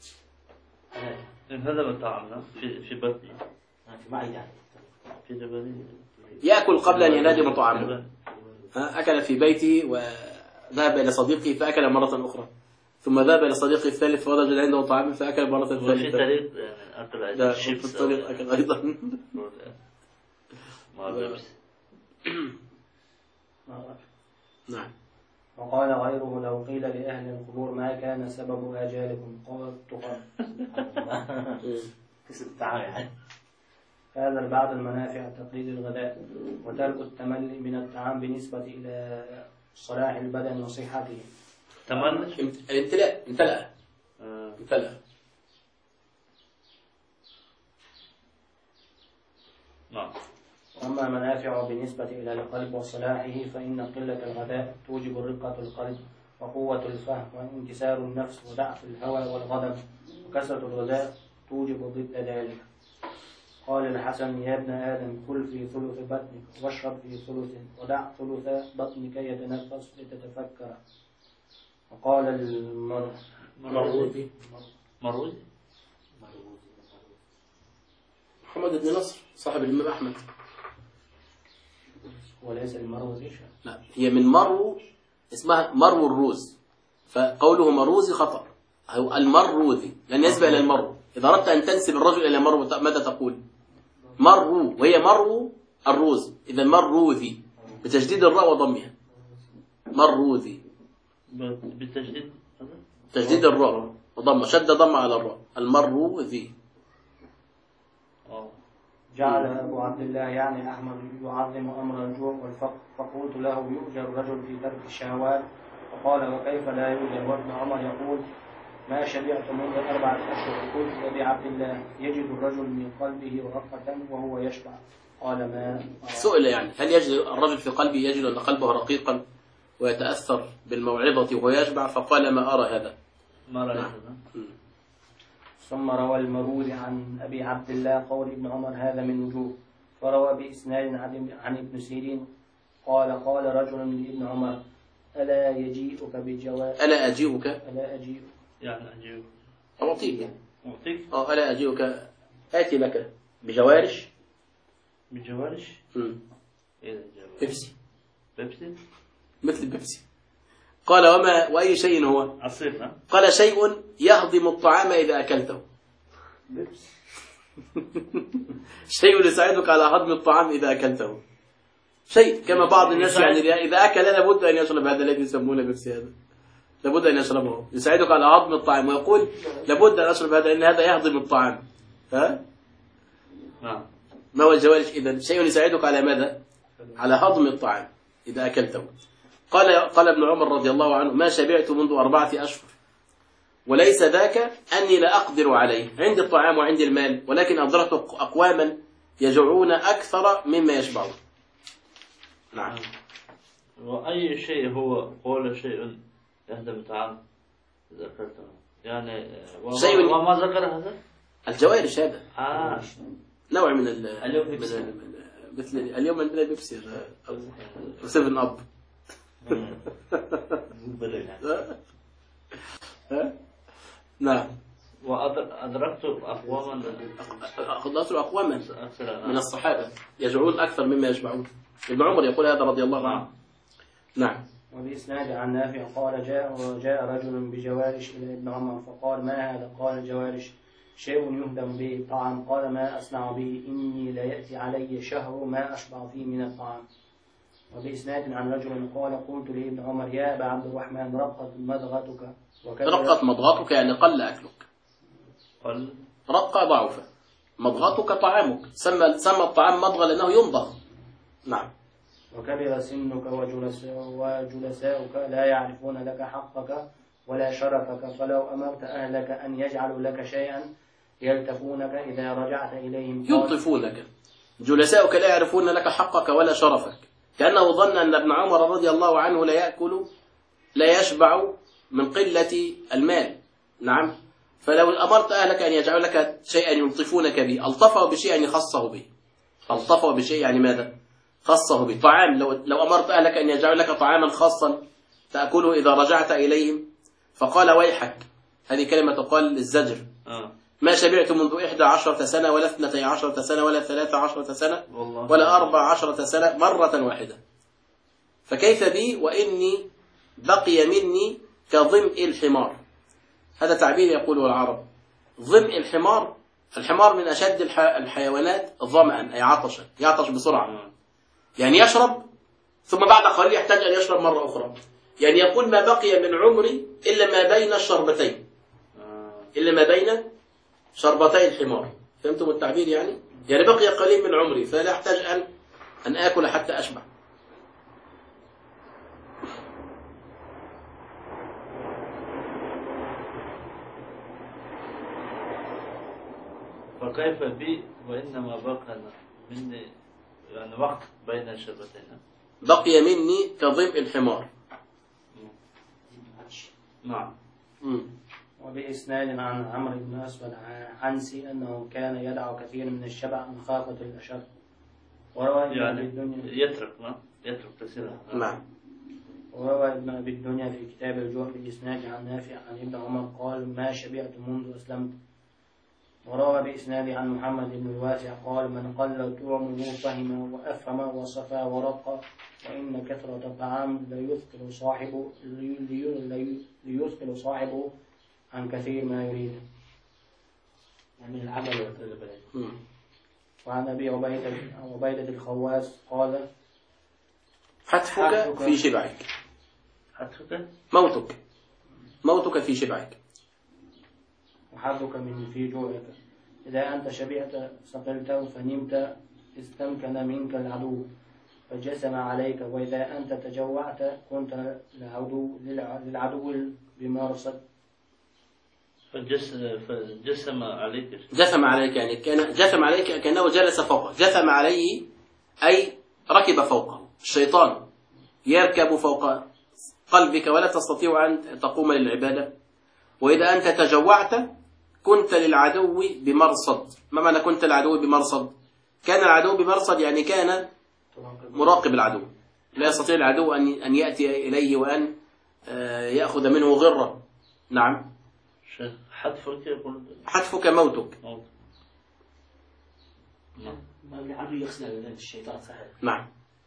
انهضم الطعام في بطنه، في معدة، في جبلية. يأكل قبل أن ينهدم طعامه. أكل في بيته وذهب إلى صديقه فأكل مرة أخرى، ثم ذهب لصديقه الثالث فوجد عنده طعام فأكل مرة وفي ثالثة. طريق يعني أكل لا، عيش في شيبس الطريق أكل أيضا. مع بيبسي. نعم. وقال غيره لو قيل لأهل القبور ما كان سبب آجالكم قالوا التقى. كسب الطعام يعني. هذا بعض المنافع تقليد الغذاء وترك التملي من الطعام بالنسبة إلى صلاح البدن وصحته. تملي امتلأ. نعم. وأما منافع بالنسبة إلى القلب وصلاحه فإن قلة الغذاء توجب رقة القلب وقوة الفهم وانكسار النفس وضعف الهوى والغضب، وكثرة الغذاء توجب ضد ذلك. قال الحسن يا ابن آدم كل في ثلث بطنك واشرب في ثلث ودع ثلث بطنك يتنفس لتتفكر. وقال مروزي محمد بن نصر صاحب الإمام أحمد. وليس المروزي. لا، هي من مرو، اسمها مرو الروز، فقوله مروزي خطأ. هو المروذي لن يسبق إلى المرو. إذا أردت أن تنسب الرجل إلى مرو ماذا تقول؟ مرو، وهي مرو الروز، إذا مروذي بتجديد الراء وضمها. مروذي تجديد الراء وضم، شد ضم على الراء. المروذي. جعل أبو عبد الله يعني أحمد يعظم أمر الجوع والفقر، فقلت له يؤجر الرجل في ترك الشهوات، فقال وكيف لا يؤجر؟ وابن عمر يقول ما شبعت منذ 4 أشهر. قلت لأبي عبد الله يجد الرجل من قلبه رقة وهو يشبع؟ قال ما سئل يعني هل يجد الرجل في قلبه يجد أن قلبه رقيقا ويتأثر بالموعظة وهو يشبع؟ فقال ما أرى هذا. ثم روى المروذي عن أبي عبد الله قول ابن عمر هذا من وجوه، فروى بإسناد عن ابن سيرين قال قال رجل لابن عمر ألا يجيئك بجواب ألا أجيئك يعني أجيئك أعطيك ألا أجيئك آتي لك بجوارش إيه بيبسي مثل بيبسي. قال وأي شيء هو؟ عصير. قال شيء يهضم الطعام إذا أكلته. شيء يساعدك على هضم الطعام إذا أكلته. شيء كما بعض الناس يعني إذا أكل لابد أن يشرب هذا الذي يسمونه بيبسي، هذا لابد أن يشربه يساعدك على هضم الطعام، ويقول لابد أن أشرب هذا لأن هذا يهضم الطعام. ما هو الجوارح إذن؟ شيء يساعدك على ماذا؟ على هضم الطعام إذا أكلته. قال ابن عمر رضي الله عنه ما شبعت منذ 4 أشهر، وليس ذاك أني لا أقدر عليه، عندي الطعام وعندي المال، ولكن أدركت أقواما يجوعون أكثر مما يشبعون. نعم. وأي شيء هو قول شيء يهدم الطعام إذا أكلته يعني شيء وما ذكر هذا الجوارش، هذا نوع من مثل اليوم عندنا بيبسي أو 7 أب. نعم. وأدركت أقواما من الصحابة يجوعون أكثر مما يشبعون. ابن عمر يقول هذا رضي الله عنه. نعم. وبإسناد عن نافع قال جاء رجل بجوارش إلى ابن عمر فقال ما هذا؟ قال الجوارش شيء يهدم به الطعام. قال ما أصنع به؟ إني لا يأتي علي شهر ما أشبع فيه من الطعام. وبإسناد عن رجل قال قلت لابن عمر يا أبا عبد الرحمن رقت مضغتك رقت مضغتك يعني قل أكلك. رق ضعف، مضغتك طعامك، سمى الطعام مضغة لأنه يمضغ. نعم. وكبر سنك وجلساؤك لا يعرفون لك حقك ولا شرفك، فلو أمرت أهلك أن يجعلوا لك شيئا يلتفونك إذا رجعت إليهم. يلطفونك. جلساؤك لا يعرفون لك حقك ولا شرفك، كأنه ظن أن ابن عمر رضي الله عنه لا يأكل لا يشبع من قلة المال. نعم. فلو أمرت أهلك أن يجعلوا لك شيئا يلطفونك به، ألطفه بشيء يعني خصه به. ألطفه بشيء يعني ماذا؟ خصه به. طعام، لو أمرت أهلك أن يجعلوا لك طعاما خاصا تأكله إذا رجعت إليهم، فقال ويحك، هذه كلمة تقال للزجر. ما شبعت منذ 11 سنة ولا 12 سنة ولا 13 سنة ولا 14 سنة مرة واحدة، فكيف بي وإني بقي مني كظمء الحمار. هذا تعبير يقوله العرب. ظمء الحمار من أشد الحيوانات ظمأ أي عطشا، يعطش بسرعة، يعني يشرب ثم بعد قليل يحتاج أن يشرب مرة أخرى. يعني يقول ما بقي من عمري إلا ما بين الشربتين، إلا ما بين شربتي الحمار. فهمتم التعبير؟ يعني بقي قليل من عمري فلا أحتاج أن آكل حتى أشبع. فكيف بي وإنما بقى مني يعني وقت بين الشربتين؟ بقي مني كظمء الحمار. نعم. وبإسناد عن عمرو بن أسود عنسي أنه كان يدع كثير من الشبع مخافة الأشر. وروى ابن أبي الدنيا يترك كثيرا. نعم. وروى ابن أبي الدنيا في كتاب الجوع بإسناد عن نافع عن ابن عمر قال ما شبعت منذ أسلمت. وروى بإسناد عن محمد بن الواسع قال من قل طعمه فهم وأفهم وصفى ورقى وإن كثرة الطعام ليثقل صاحبه عن كثير ما يريد. من العمل والطلب. وعن أبي عبيدة الخواس قال حتفك في شبعك. حتفك موتك في شبعك. وحظك من في جوعك. إذا أنت شبعت سقلت فنمت استمكن منك العدو فجسم عليك، وإذا أنت تجوعت كنت للعدو بمرصد. فجسم عليك. جثم عليك يعني جثم عليك كأنه جلس فوقه. جثم عليه أي ركب فوقه. الشيطان يركب فوق قلبك ولا تستطيع أن تقوم للعبادة. وإذا أنت تجوعت كنت للعدو بمرصد. ما معنى كنت للعدو بمرصد؟ كان العدو بمرصد يعني كان مراقب العدو، لا يستطيع العدو أن يأتي إليه وأن يأخذ منه غرة. نعم. حتفك موتك. ما العدو يقصد الشيطان صحيح. نعم.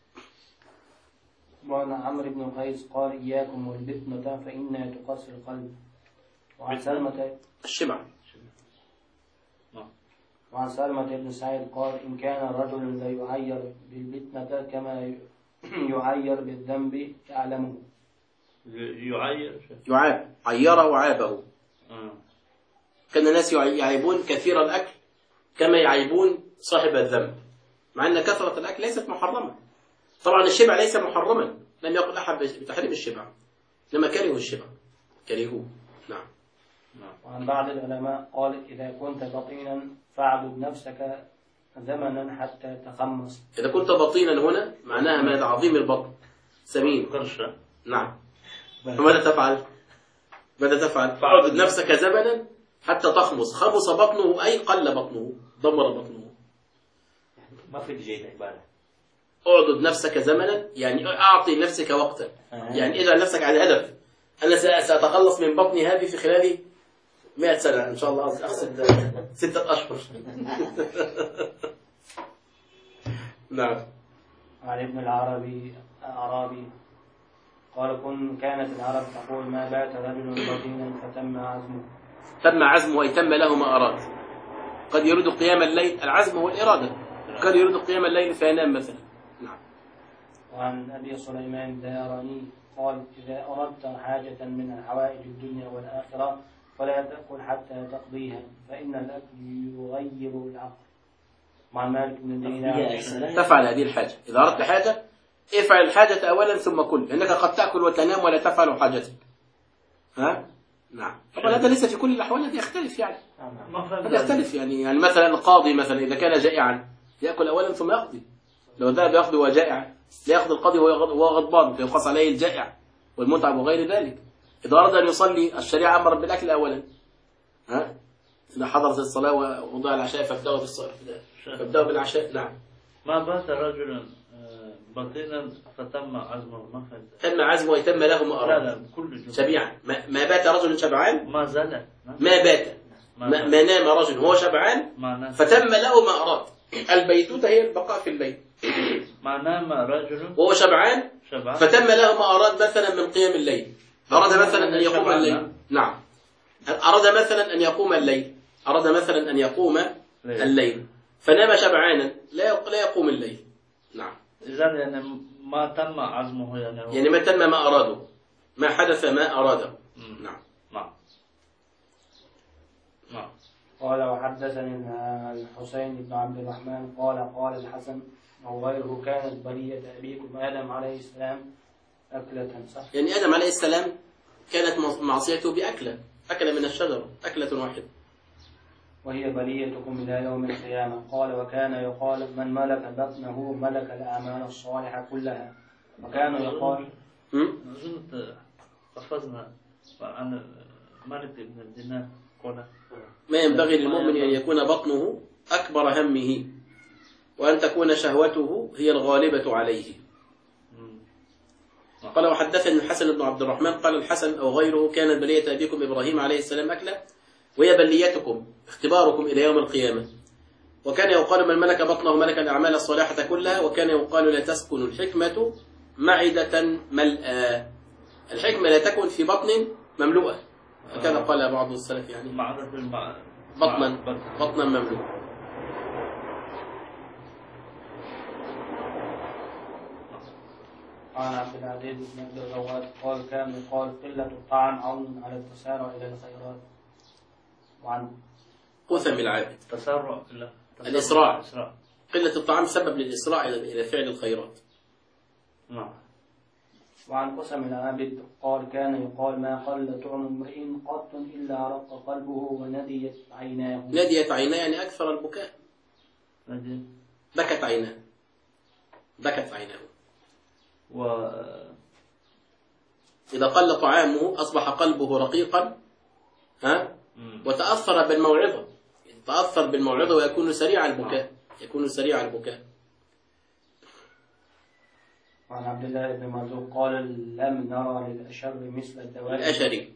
وعن عمرو بن قيس قال إياكم والبطنة فإنها تقسي القلب. وعن سلمة الشبع. وعن سلمة بن سعيد قال إن كان الرجل لا يعير بالبطنة كما يعير بالذنب يعلمه. يعاب عير وعابه. كان الناس يعيبون كثير الأكل كما يعيبون صاحب الذنب، مع أن كثرة الأكل ليست محرمة. طبعا الشبع ليس محرما، لم يقل أحد بتحريم الشبع، لما كرهوا الشبع كرهوه. نعم. وعن بعض العلماء قال إذا كنت بطينا فاعبد نفسك زمنا حتى تخمص. إذا كنت بطينا هنا معناها ماذا؟ عظيم البطن سمين. نعم. فماذا تفعل؟ فاعبد نفسك زمنا حتى تخمص. خمص بطنه أي قل بطنه، ضمر بطنه. ما في جيد عبارة. اعدد نفسك زمنا يعني أعطي نفسك وقتا. يعني اجعل نفسك على هدف. أنا سأتخلص من بطني هذه في خلال 100 سنة إن شاء الله، أقصد 6 أشهر. نعم. عن ابن العربي قال كانت العرب تقول ما بات رجل بطينا تم عزمه أي تم له ما أراد. قد يريد قيام الليل، العزم هو الإرادة، قد يريد قيام الليل فينام مثلا. نعم. وعن أبي سليمان الداراني قال إذا أردت حاجة من حوائج الدنيا والآخرة فلا تأكل حتى تقضيها فإن الأكل يغير العقل. مع مالك بن دينار تفعل هذه الحاجة. إذا أردت حاجة افعل الحاجة أولا ثم كل، لأنك قد تأكل وتنام ولا تفعل حاجتك. نعم. طبعا هذا ليس في كل الأحوال، هذا يختلف يعني. هذا يختلف يعني مثلا القاضي مثلا إذا كان جائعا يأكل أولا ثم يقضي. لو ذهب يقضي وهو جائع لا يأخذ القاضي وهو غضبان فيقاس عليه الجائع والمتعب وغير ذلك. إذا أراد أن يصلي الشريعة أمر بالأكل أولا. إذا حضرت الصلاة ووضع العشاء فابدأوا بالعشاء. نعم. ما بات رجل بطينا فتم عزمه. ما تم عزمه ويتم له ما أراد. لا كل شبيعا. ما بات رجل شبعان. ما زال. ما بات. ما نام رجل هو شبعان فتم له ما أراد. البيتوتة هي البقاء في الليل. ما نام رجل وهو شبعان فتم له ما أراد مثلا من قيام الليل. أراد مثلا أن يقوم الليل. نعم. أراد مثلا أن يقوم الليل، أراد مثلا أن يقوم الليل فنام شبعانا لا يقوم الليل. نعم. إذن يعني ما تم عزمه يعني ما تم ما أراده، ما حدث ما أراده. نعم. نعم. نعم. قال وحدثني الحسين بن عبد الرحمن قال الحسن أو غيره كانت بلية أبيكم آدم عليه السلام أكلة صح؟ يعني آدم عليه السلام كانت معصيته بأكلة، أكل من الشجرة أكلة واحدة، وهي بليتكم إلى يوم القيامة. قال وكان يقال من ملك بطنه ملك الأعمال الصالحة كلها. وكان يقال أظن حفظنا عن مالك بن الدينار قال ما ينبغي للمؤمن أن يكون بطنه أكبر همه وأن تكون شهوته هي الغالبة عليه. قال وحدثني الحسن بن عبد الرحمن قال الحسن أو غيره كانت بلية أبيكم إبراهيم عليه السلام أكلة وهي بليتكم اختباركم إلى يوم القيامة. وكان يقال من ملك بطنه ملك الأعمال الصالحة كلها. وكان يقال لا تسكن الحكمة معدة ملأى، الحكمة لا تكن في بطن مملوءة، هكذا قال بعض السلف يعني بطنا مملوء. عن عبد العزيز بن عبد الرواد قال كان يقال قلة الطعام عون على التسارع إلى الخيرات. وعن قثم العابد تسارع الإسراع، قلة الطعام سبب للإسراع إلى فعل الخيرات. نعم. وعن قسم العابد قال كان يقال ما قل طعم امرئ قط إلا رق قلبه ونديت عيناه. نديت عيناه يعني أكثر البكاء، بكت عيناه، بكت عيناه. إذا قل طعامه أصبح قلبه رقيقا وتأثر بالموعظة، تأثر بالموعظة ويكون سريع البكاء، يكون سريع البكاء. وعن عبد الله بن مرزوق قال لم نرى للأشر مثل الدواب. الأشري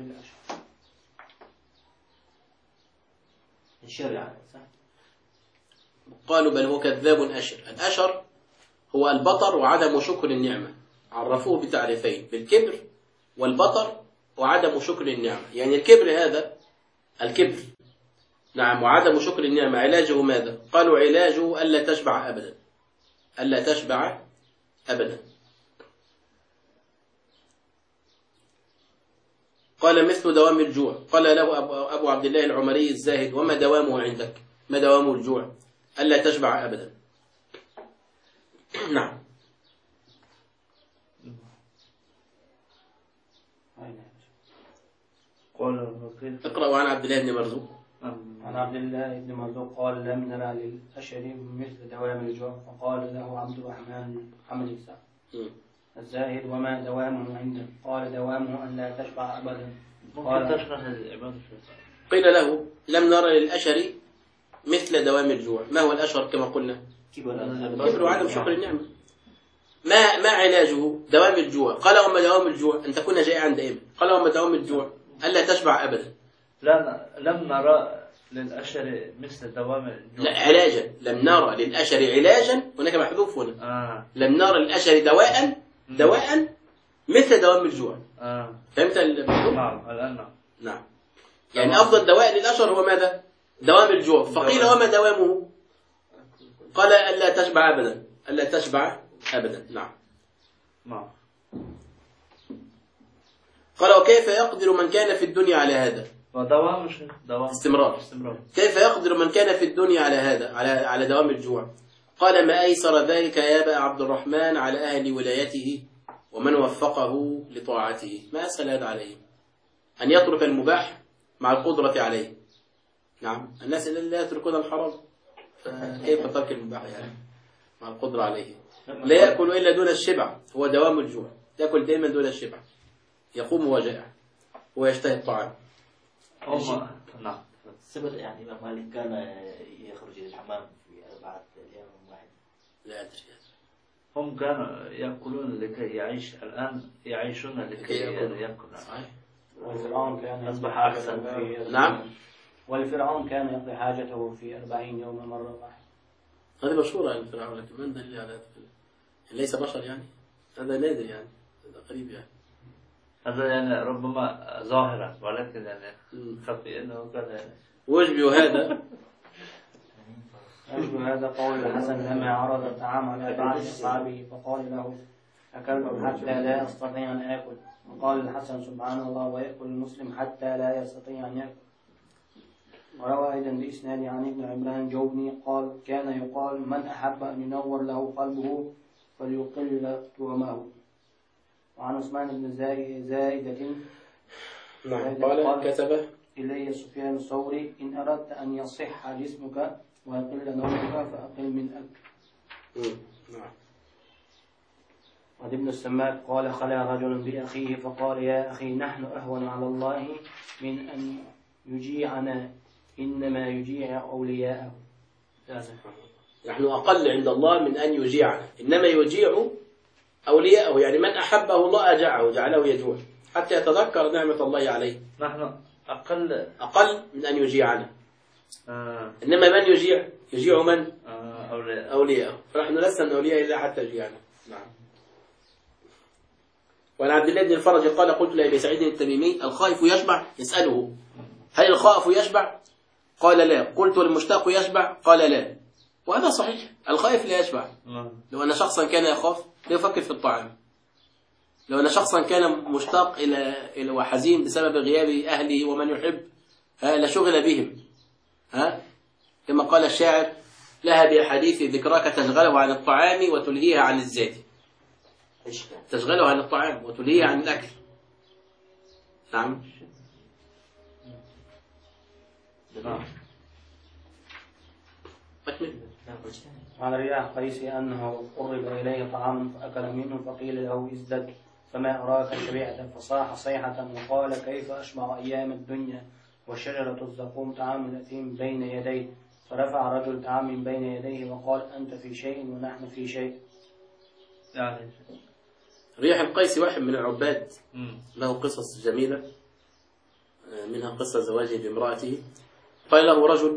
الشر يعني صح؟ قالوا بل هو كذاب أشر. الأشر هو البطر وعدم شكر النعمة، عرفوه بتعريفين بالكبر والبطر وعدم شكر النعمة. يعني الكبر هذا الكبر نعم وعدم شكر النعمة علاجه ماذا؟ قالوا علاجه ألا تشبع أبدا، ألا تشبع أبدا. قال مثل دوام الجوع. قال له أبو عبد الله العمري الزاهد وما دوامه عندك؟ ما دوام الجوع؟ ألا تشبع أبدا. نعم. اقرأوا عن عبد الله بن مرزوق. عن عبد الله بن مرزوق قال لم نرى للأشري مثل دوام الجوع. فقال له عبد الرحمن حمد الزاهد وما دوامه عندك؟ قال دوامه أن لا تشبع أبدا. قيل له لم نرى للأشري مثل دوام الجوع. ما هو الأشر كما قلنا؟ كبر وعدم شكر النعمة. ما علاجه؟ دوام الجوع. قال وما دوام الجوع؟ أن تكون جائعا دائما. قال وما دوام الجوع؟ ألا تشبع أبدا. لا لم نرى للأشر مثل دوام الجوع. لا علاجا، لم نرى للأشر علاجا، هناك محذوف هنا. لم نرى للأشر دواء مثل دوام الجوع. فهمت المحذوف؟ نعم الآن نعم. يعني أفضل دواء للأشر هو ماذا؟ دوام الجوع. فقيل وما دوامه؟ قال ألا تشبع أبدا، ألا تشبع أبدا. نعم. قال وكيف يقدر من كان في الدنيا على هذا؟ ودوام استمرار. كيف يقدر من كان في الدنيا على هذا، على دوام الجوع؟ قال ما أيسر ذلك يا أبا عبد الرحمن على أهل ولايته ومن وفقه لطاعته. ما أسهل هذا عليه، أن يترك المباح مع القدرة عليه. نعم. الناس لا يتركون الحرام، كيف ترك المباح يعني مع القدرة عليه؟ لا يأكل إلا دون الشبع، هو دوام الجوع، يأكل دائما دون الشبع، يقوم وجائع ويشتهي الطعام. نعم. سبق يعني إمام مالك كان يخرج للحمام في 4 أيام واحد. لا أدري. هم كانوا يأكلون لكي يعيش، الآن يعيشون لكي يأكل. صحيح. والفرعون كان أصبح أحسن. نعم. والفرعون كان يقضي حاجته في 40 يوما مرة واحدة. هذه مشهورة الفرعون، لكن من دليل على هذا؟ ليس بشر يعني، هذا نادر يعني، هذا قريب يعني. هذا يعني ربما ظاهرة ولكن يعني خفي أنه كان يعني ويشبه هذا هذا قول الحسن لما عرض الطعام على بعض أصحابه فقال له أكلت حتى لا أستطيع أن آكل، وقال الحسن سبحان الله ويأكل المسلم حتى لا يستطيع أن يأكل. وروى أيضا بإسناد عن ابن عمران جوبني قال كان يقال من أحب أن ينور له قلبه فليقل طعمه. وعن عثمان بن زائدة قال كتب إلي سفيان الثوري إن أردت أن يصح جسمك ويقل نومك فأقل من أكل. وعن ابن السماك قال خلى رجل بأخيه فقال يا أخي نحن أهون على الله من أن يجيعنا إنما يجيع أولياءه. نحن أقل عند الله من أن يجيعنا إنما يجيع أولياءه، يعني من أحبه الله أجعه جعله يجوع حتى يتذكر نعمة الله عليه. نحن أقل من أن يجيعنا. إنما من يجيع من؟ أولياءه. فنحن لسنا من أولياء إلا حتى يجيعنا. نعم. وعن عبد الله بن الفرج قال قلت لأبي سعيد التميمي الخائف يشبع؟ يسأله هل الخائف يشبع؟ قال لا. قلت المشتاق يشبع؟ قال لا. وهذا صحيح، الخائف لا يشبع. لو أن شخصا كان يخاف لا يفكر في الطعام. لو أن شخصا كان مشتاق إلى وحزين بسبب غياب أهله ومن يحب لشغل بهم، كما قال الشاعر لها بأحاديث ذكراك تشغله عن الطعام وتلهيها عن الزاد. تشغله عن الطعام وتلهيها عن الأكل. نعم. عن رياح قيس أنه قرب إليه طعام فأكل منه فقيل له ازدد فما أراك شبعت، فصاح صيحة وقال كيف أشبع أيام الدنيا وشجرة الزقوم طعام الأثيم بين يديه. فرفع رجل طعام من بين يديه وقال أنت في شيء ونحن في شيء. يعني رياح القيس واحد من العباد له قصص جميلة، منها قصة زواجه بامرأته. قال له رجل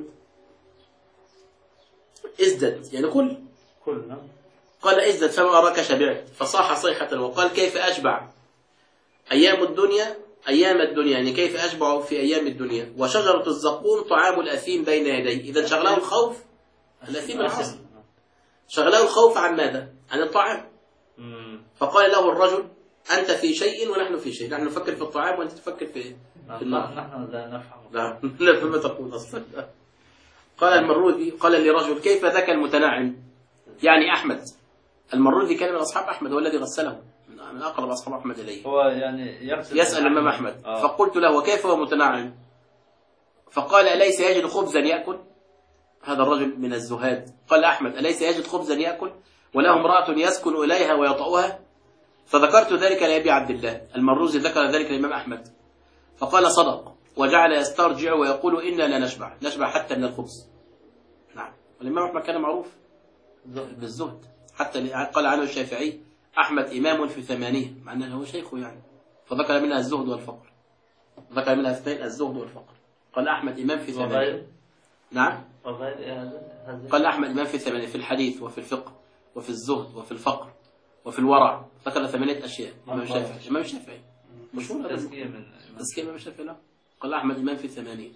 ازدد يعني كل قال ازدد فما أراك شبعت، فصاح صيحة وقال كيف أشبع أيام الدنيا يعني كيف أشبع في أيام الدنيا وشجرة الزقوم طعام الأثيم بين يدي. إذا شغله الخوف، الأثيم العاصي شغله الخوف عن ماذا؟ عن الطعام. فقال له الرجل أنت في شيء ونحن في شيء، نحن نفكر في الطعام وأنت تفكر في النار. نحن لا نفهم. لا نفهم ما تقول أصلا. قال المروذي قال لرجل كيف ذاك المتنعم، يعني أحمد. المروذي كان من أصحاب أحمد، هو الذي غسله من أقرب أصحاب أحمد إليه. هو يعني يسأل الإمام أحمد. فقلت له وكيف هو متنعم؟ فقال أليس يجد خبزا يأكل؟ هذا الرجل من الزهاد. قال أحمد أليس يجد خبزا يأكل وله امرأة يسكن إليها ويطأها؟ فذكرت ذلك لأبي عبد الله. المروزي ذكر ذلك للإمام أحمد فقال صدق، وجعل يسترجع ويقول إنا لا نشبع حتى من الخبز. نعم. والإمام أحمد كان معروف بالزهد، حتى قال عنه الشافعي أحمد إمام في 8، مع أنه هو شيخه يعني. فذكر منها الزهد والفقر، ذكر منها اثنين الزهد والفقر. قال أحمد إمام في 8. نعم. قال أحمد إمام في 8 في الحديث وفي الفقه وفي الزهد وفي الفقر وفي الورع. ذكر 8 أشياء. إمام الشافعي مشهور تزكية إمام الشافعي. لا قال أحمد إمام في 8.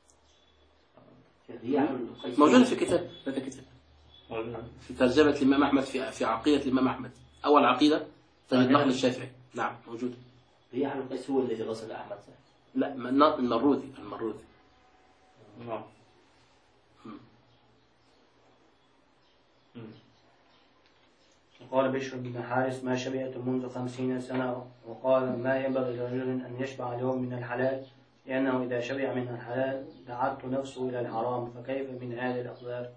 موجود في كتاب، هذا كتاب في ترجمة الإمام أحمد في عقيدة الإمام أحمد. أول عقيدة تجد نقل الشافعي. نعم موجود. رياح القيس هو الذي غسل أحمد. لا المروذي. نعم. قال بشر بن حارث ما شبعت منذ 50 سنة. وقال ما ينبغي لرجل أن يشبع اليوم من الحلال، لأنه إذا شبع من الحلال دعته نفسه إلى الحرام، فكيف من هذه الأقدار؟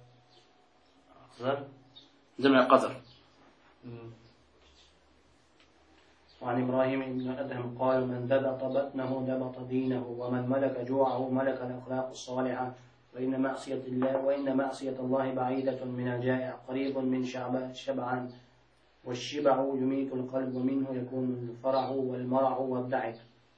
جمع قدر. وعن إبراهيم بن أدهم قال من دبط بطنه دبط دينه، ومن ملك جوعه ملك الأخلاق الصالحة، وإن معصية الله بعيدة من الجائع قريب من شبعان، والشبع يميت القلب ومنه يكون الفرح والمرح والدعك.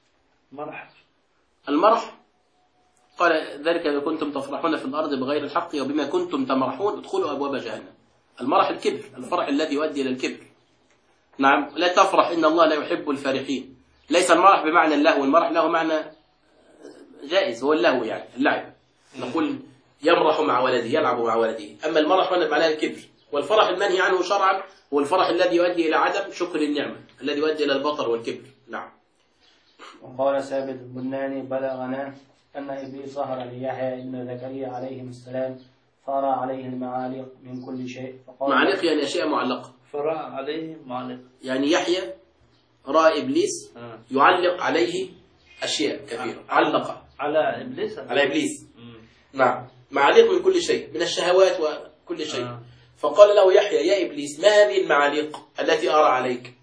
المرح قال ذلك بما كنتم تفرحون في الأرض بغير الحق وبما كنتم تمرحون ادخلوا أبواب جهنم. المرح الكبر، الفرح الذي يؤدي إلى الكبر. نعم لا تفرح إن الله لا يحب الفرحين، ليس المرح بمعنى اللهو، المرح له معنى جائز، هو اللهو يعني اللعب. نقول يمرح مع ولده، يلعب مع ولده. أما المرح هنا معناه الكبر، والفرح المنهي عنه شرعا هو الفرح الذي يؤدي إلى عدم شكر النعمة، الذي يؤدي إلى البطر والكبر. نعم. وقال ثابت البناني بلغنا أن إبليس ظهر ليحيى ابن زكريا عليهم السلام فرى عليه المعالق من كل شيء فقال معالق يعني أشياء معلقة، فرأى عليه معلق. يعني يحيى رأى إبليس يعلق عليه أشياء كثيرة. علق على إبليس. على إبليس. نعم، معالق من كل شيء، من الشهوات وكل شيء. فقال له يحيى يا إبليس ما هذه المعالق التي أرى عليك؟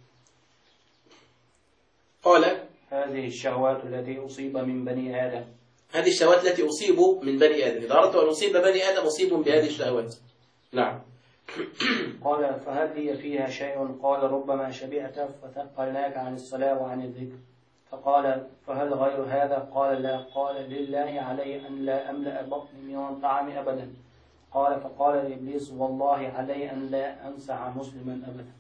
قال هذه الشهوات التي أصيب من بني آدم. هذه الشهوات التي أصيب من بني آدم، إذا أردت أن أصيب بني آدم أصيب بهذه الشهوات. نعم. قال فهل هي فيها شيء؟ قال ربما شبعت فثقلناك عن الصلاة وعن الذكر. فقال فهل غير هذا؟ قال لا. قال لله علي أن لا أملأ بطني من الطعام أبدا. قال فقال لإبليس والله علي أن لا أنسع مسلما أبدا.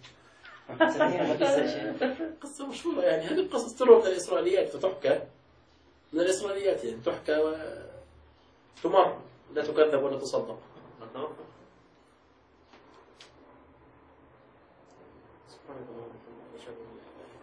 قصة مشهورة يعني، هذه القصص تروى من الإسرائيليات فتحكى، من الإسرائيليات يعني تحكى وتمر، لا تكذب ولا تصدق. سبحان الله.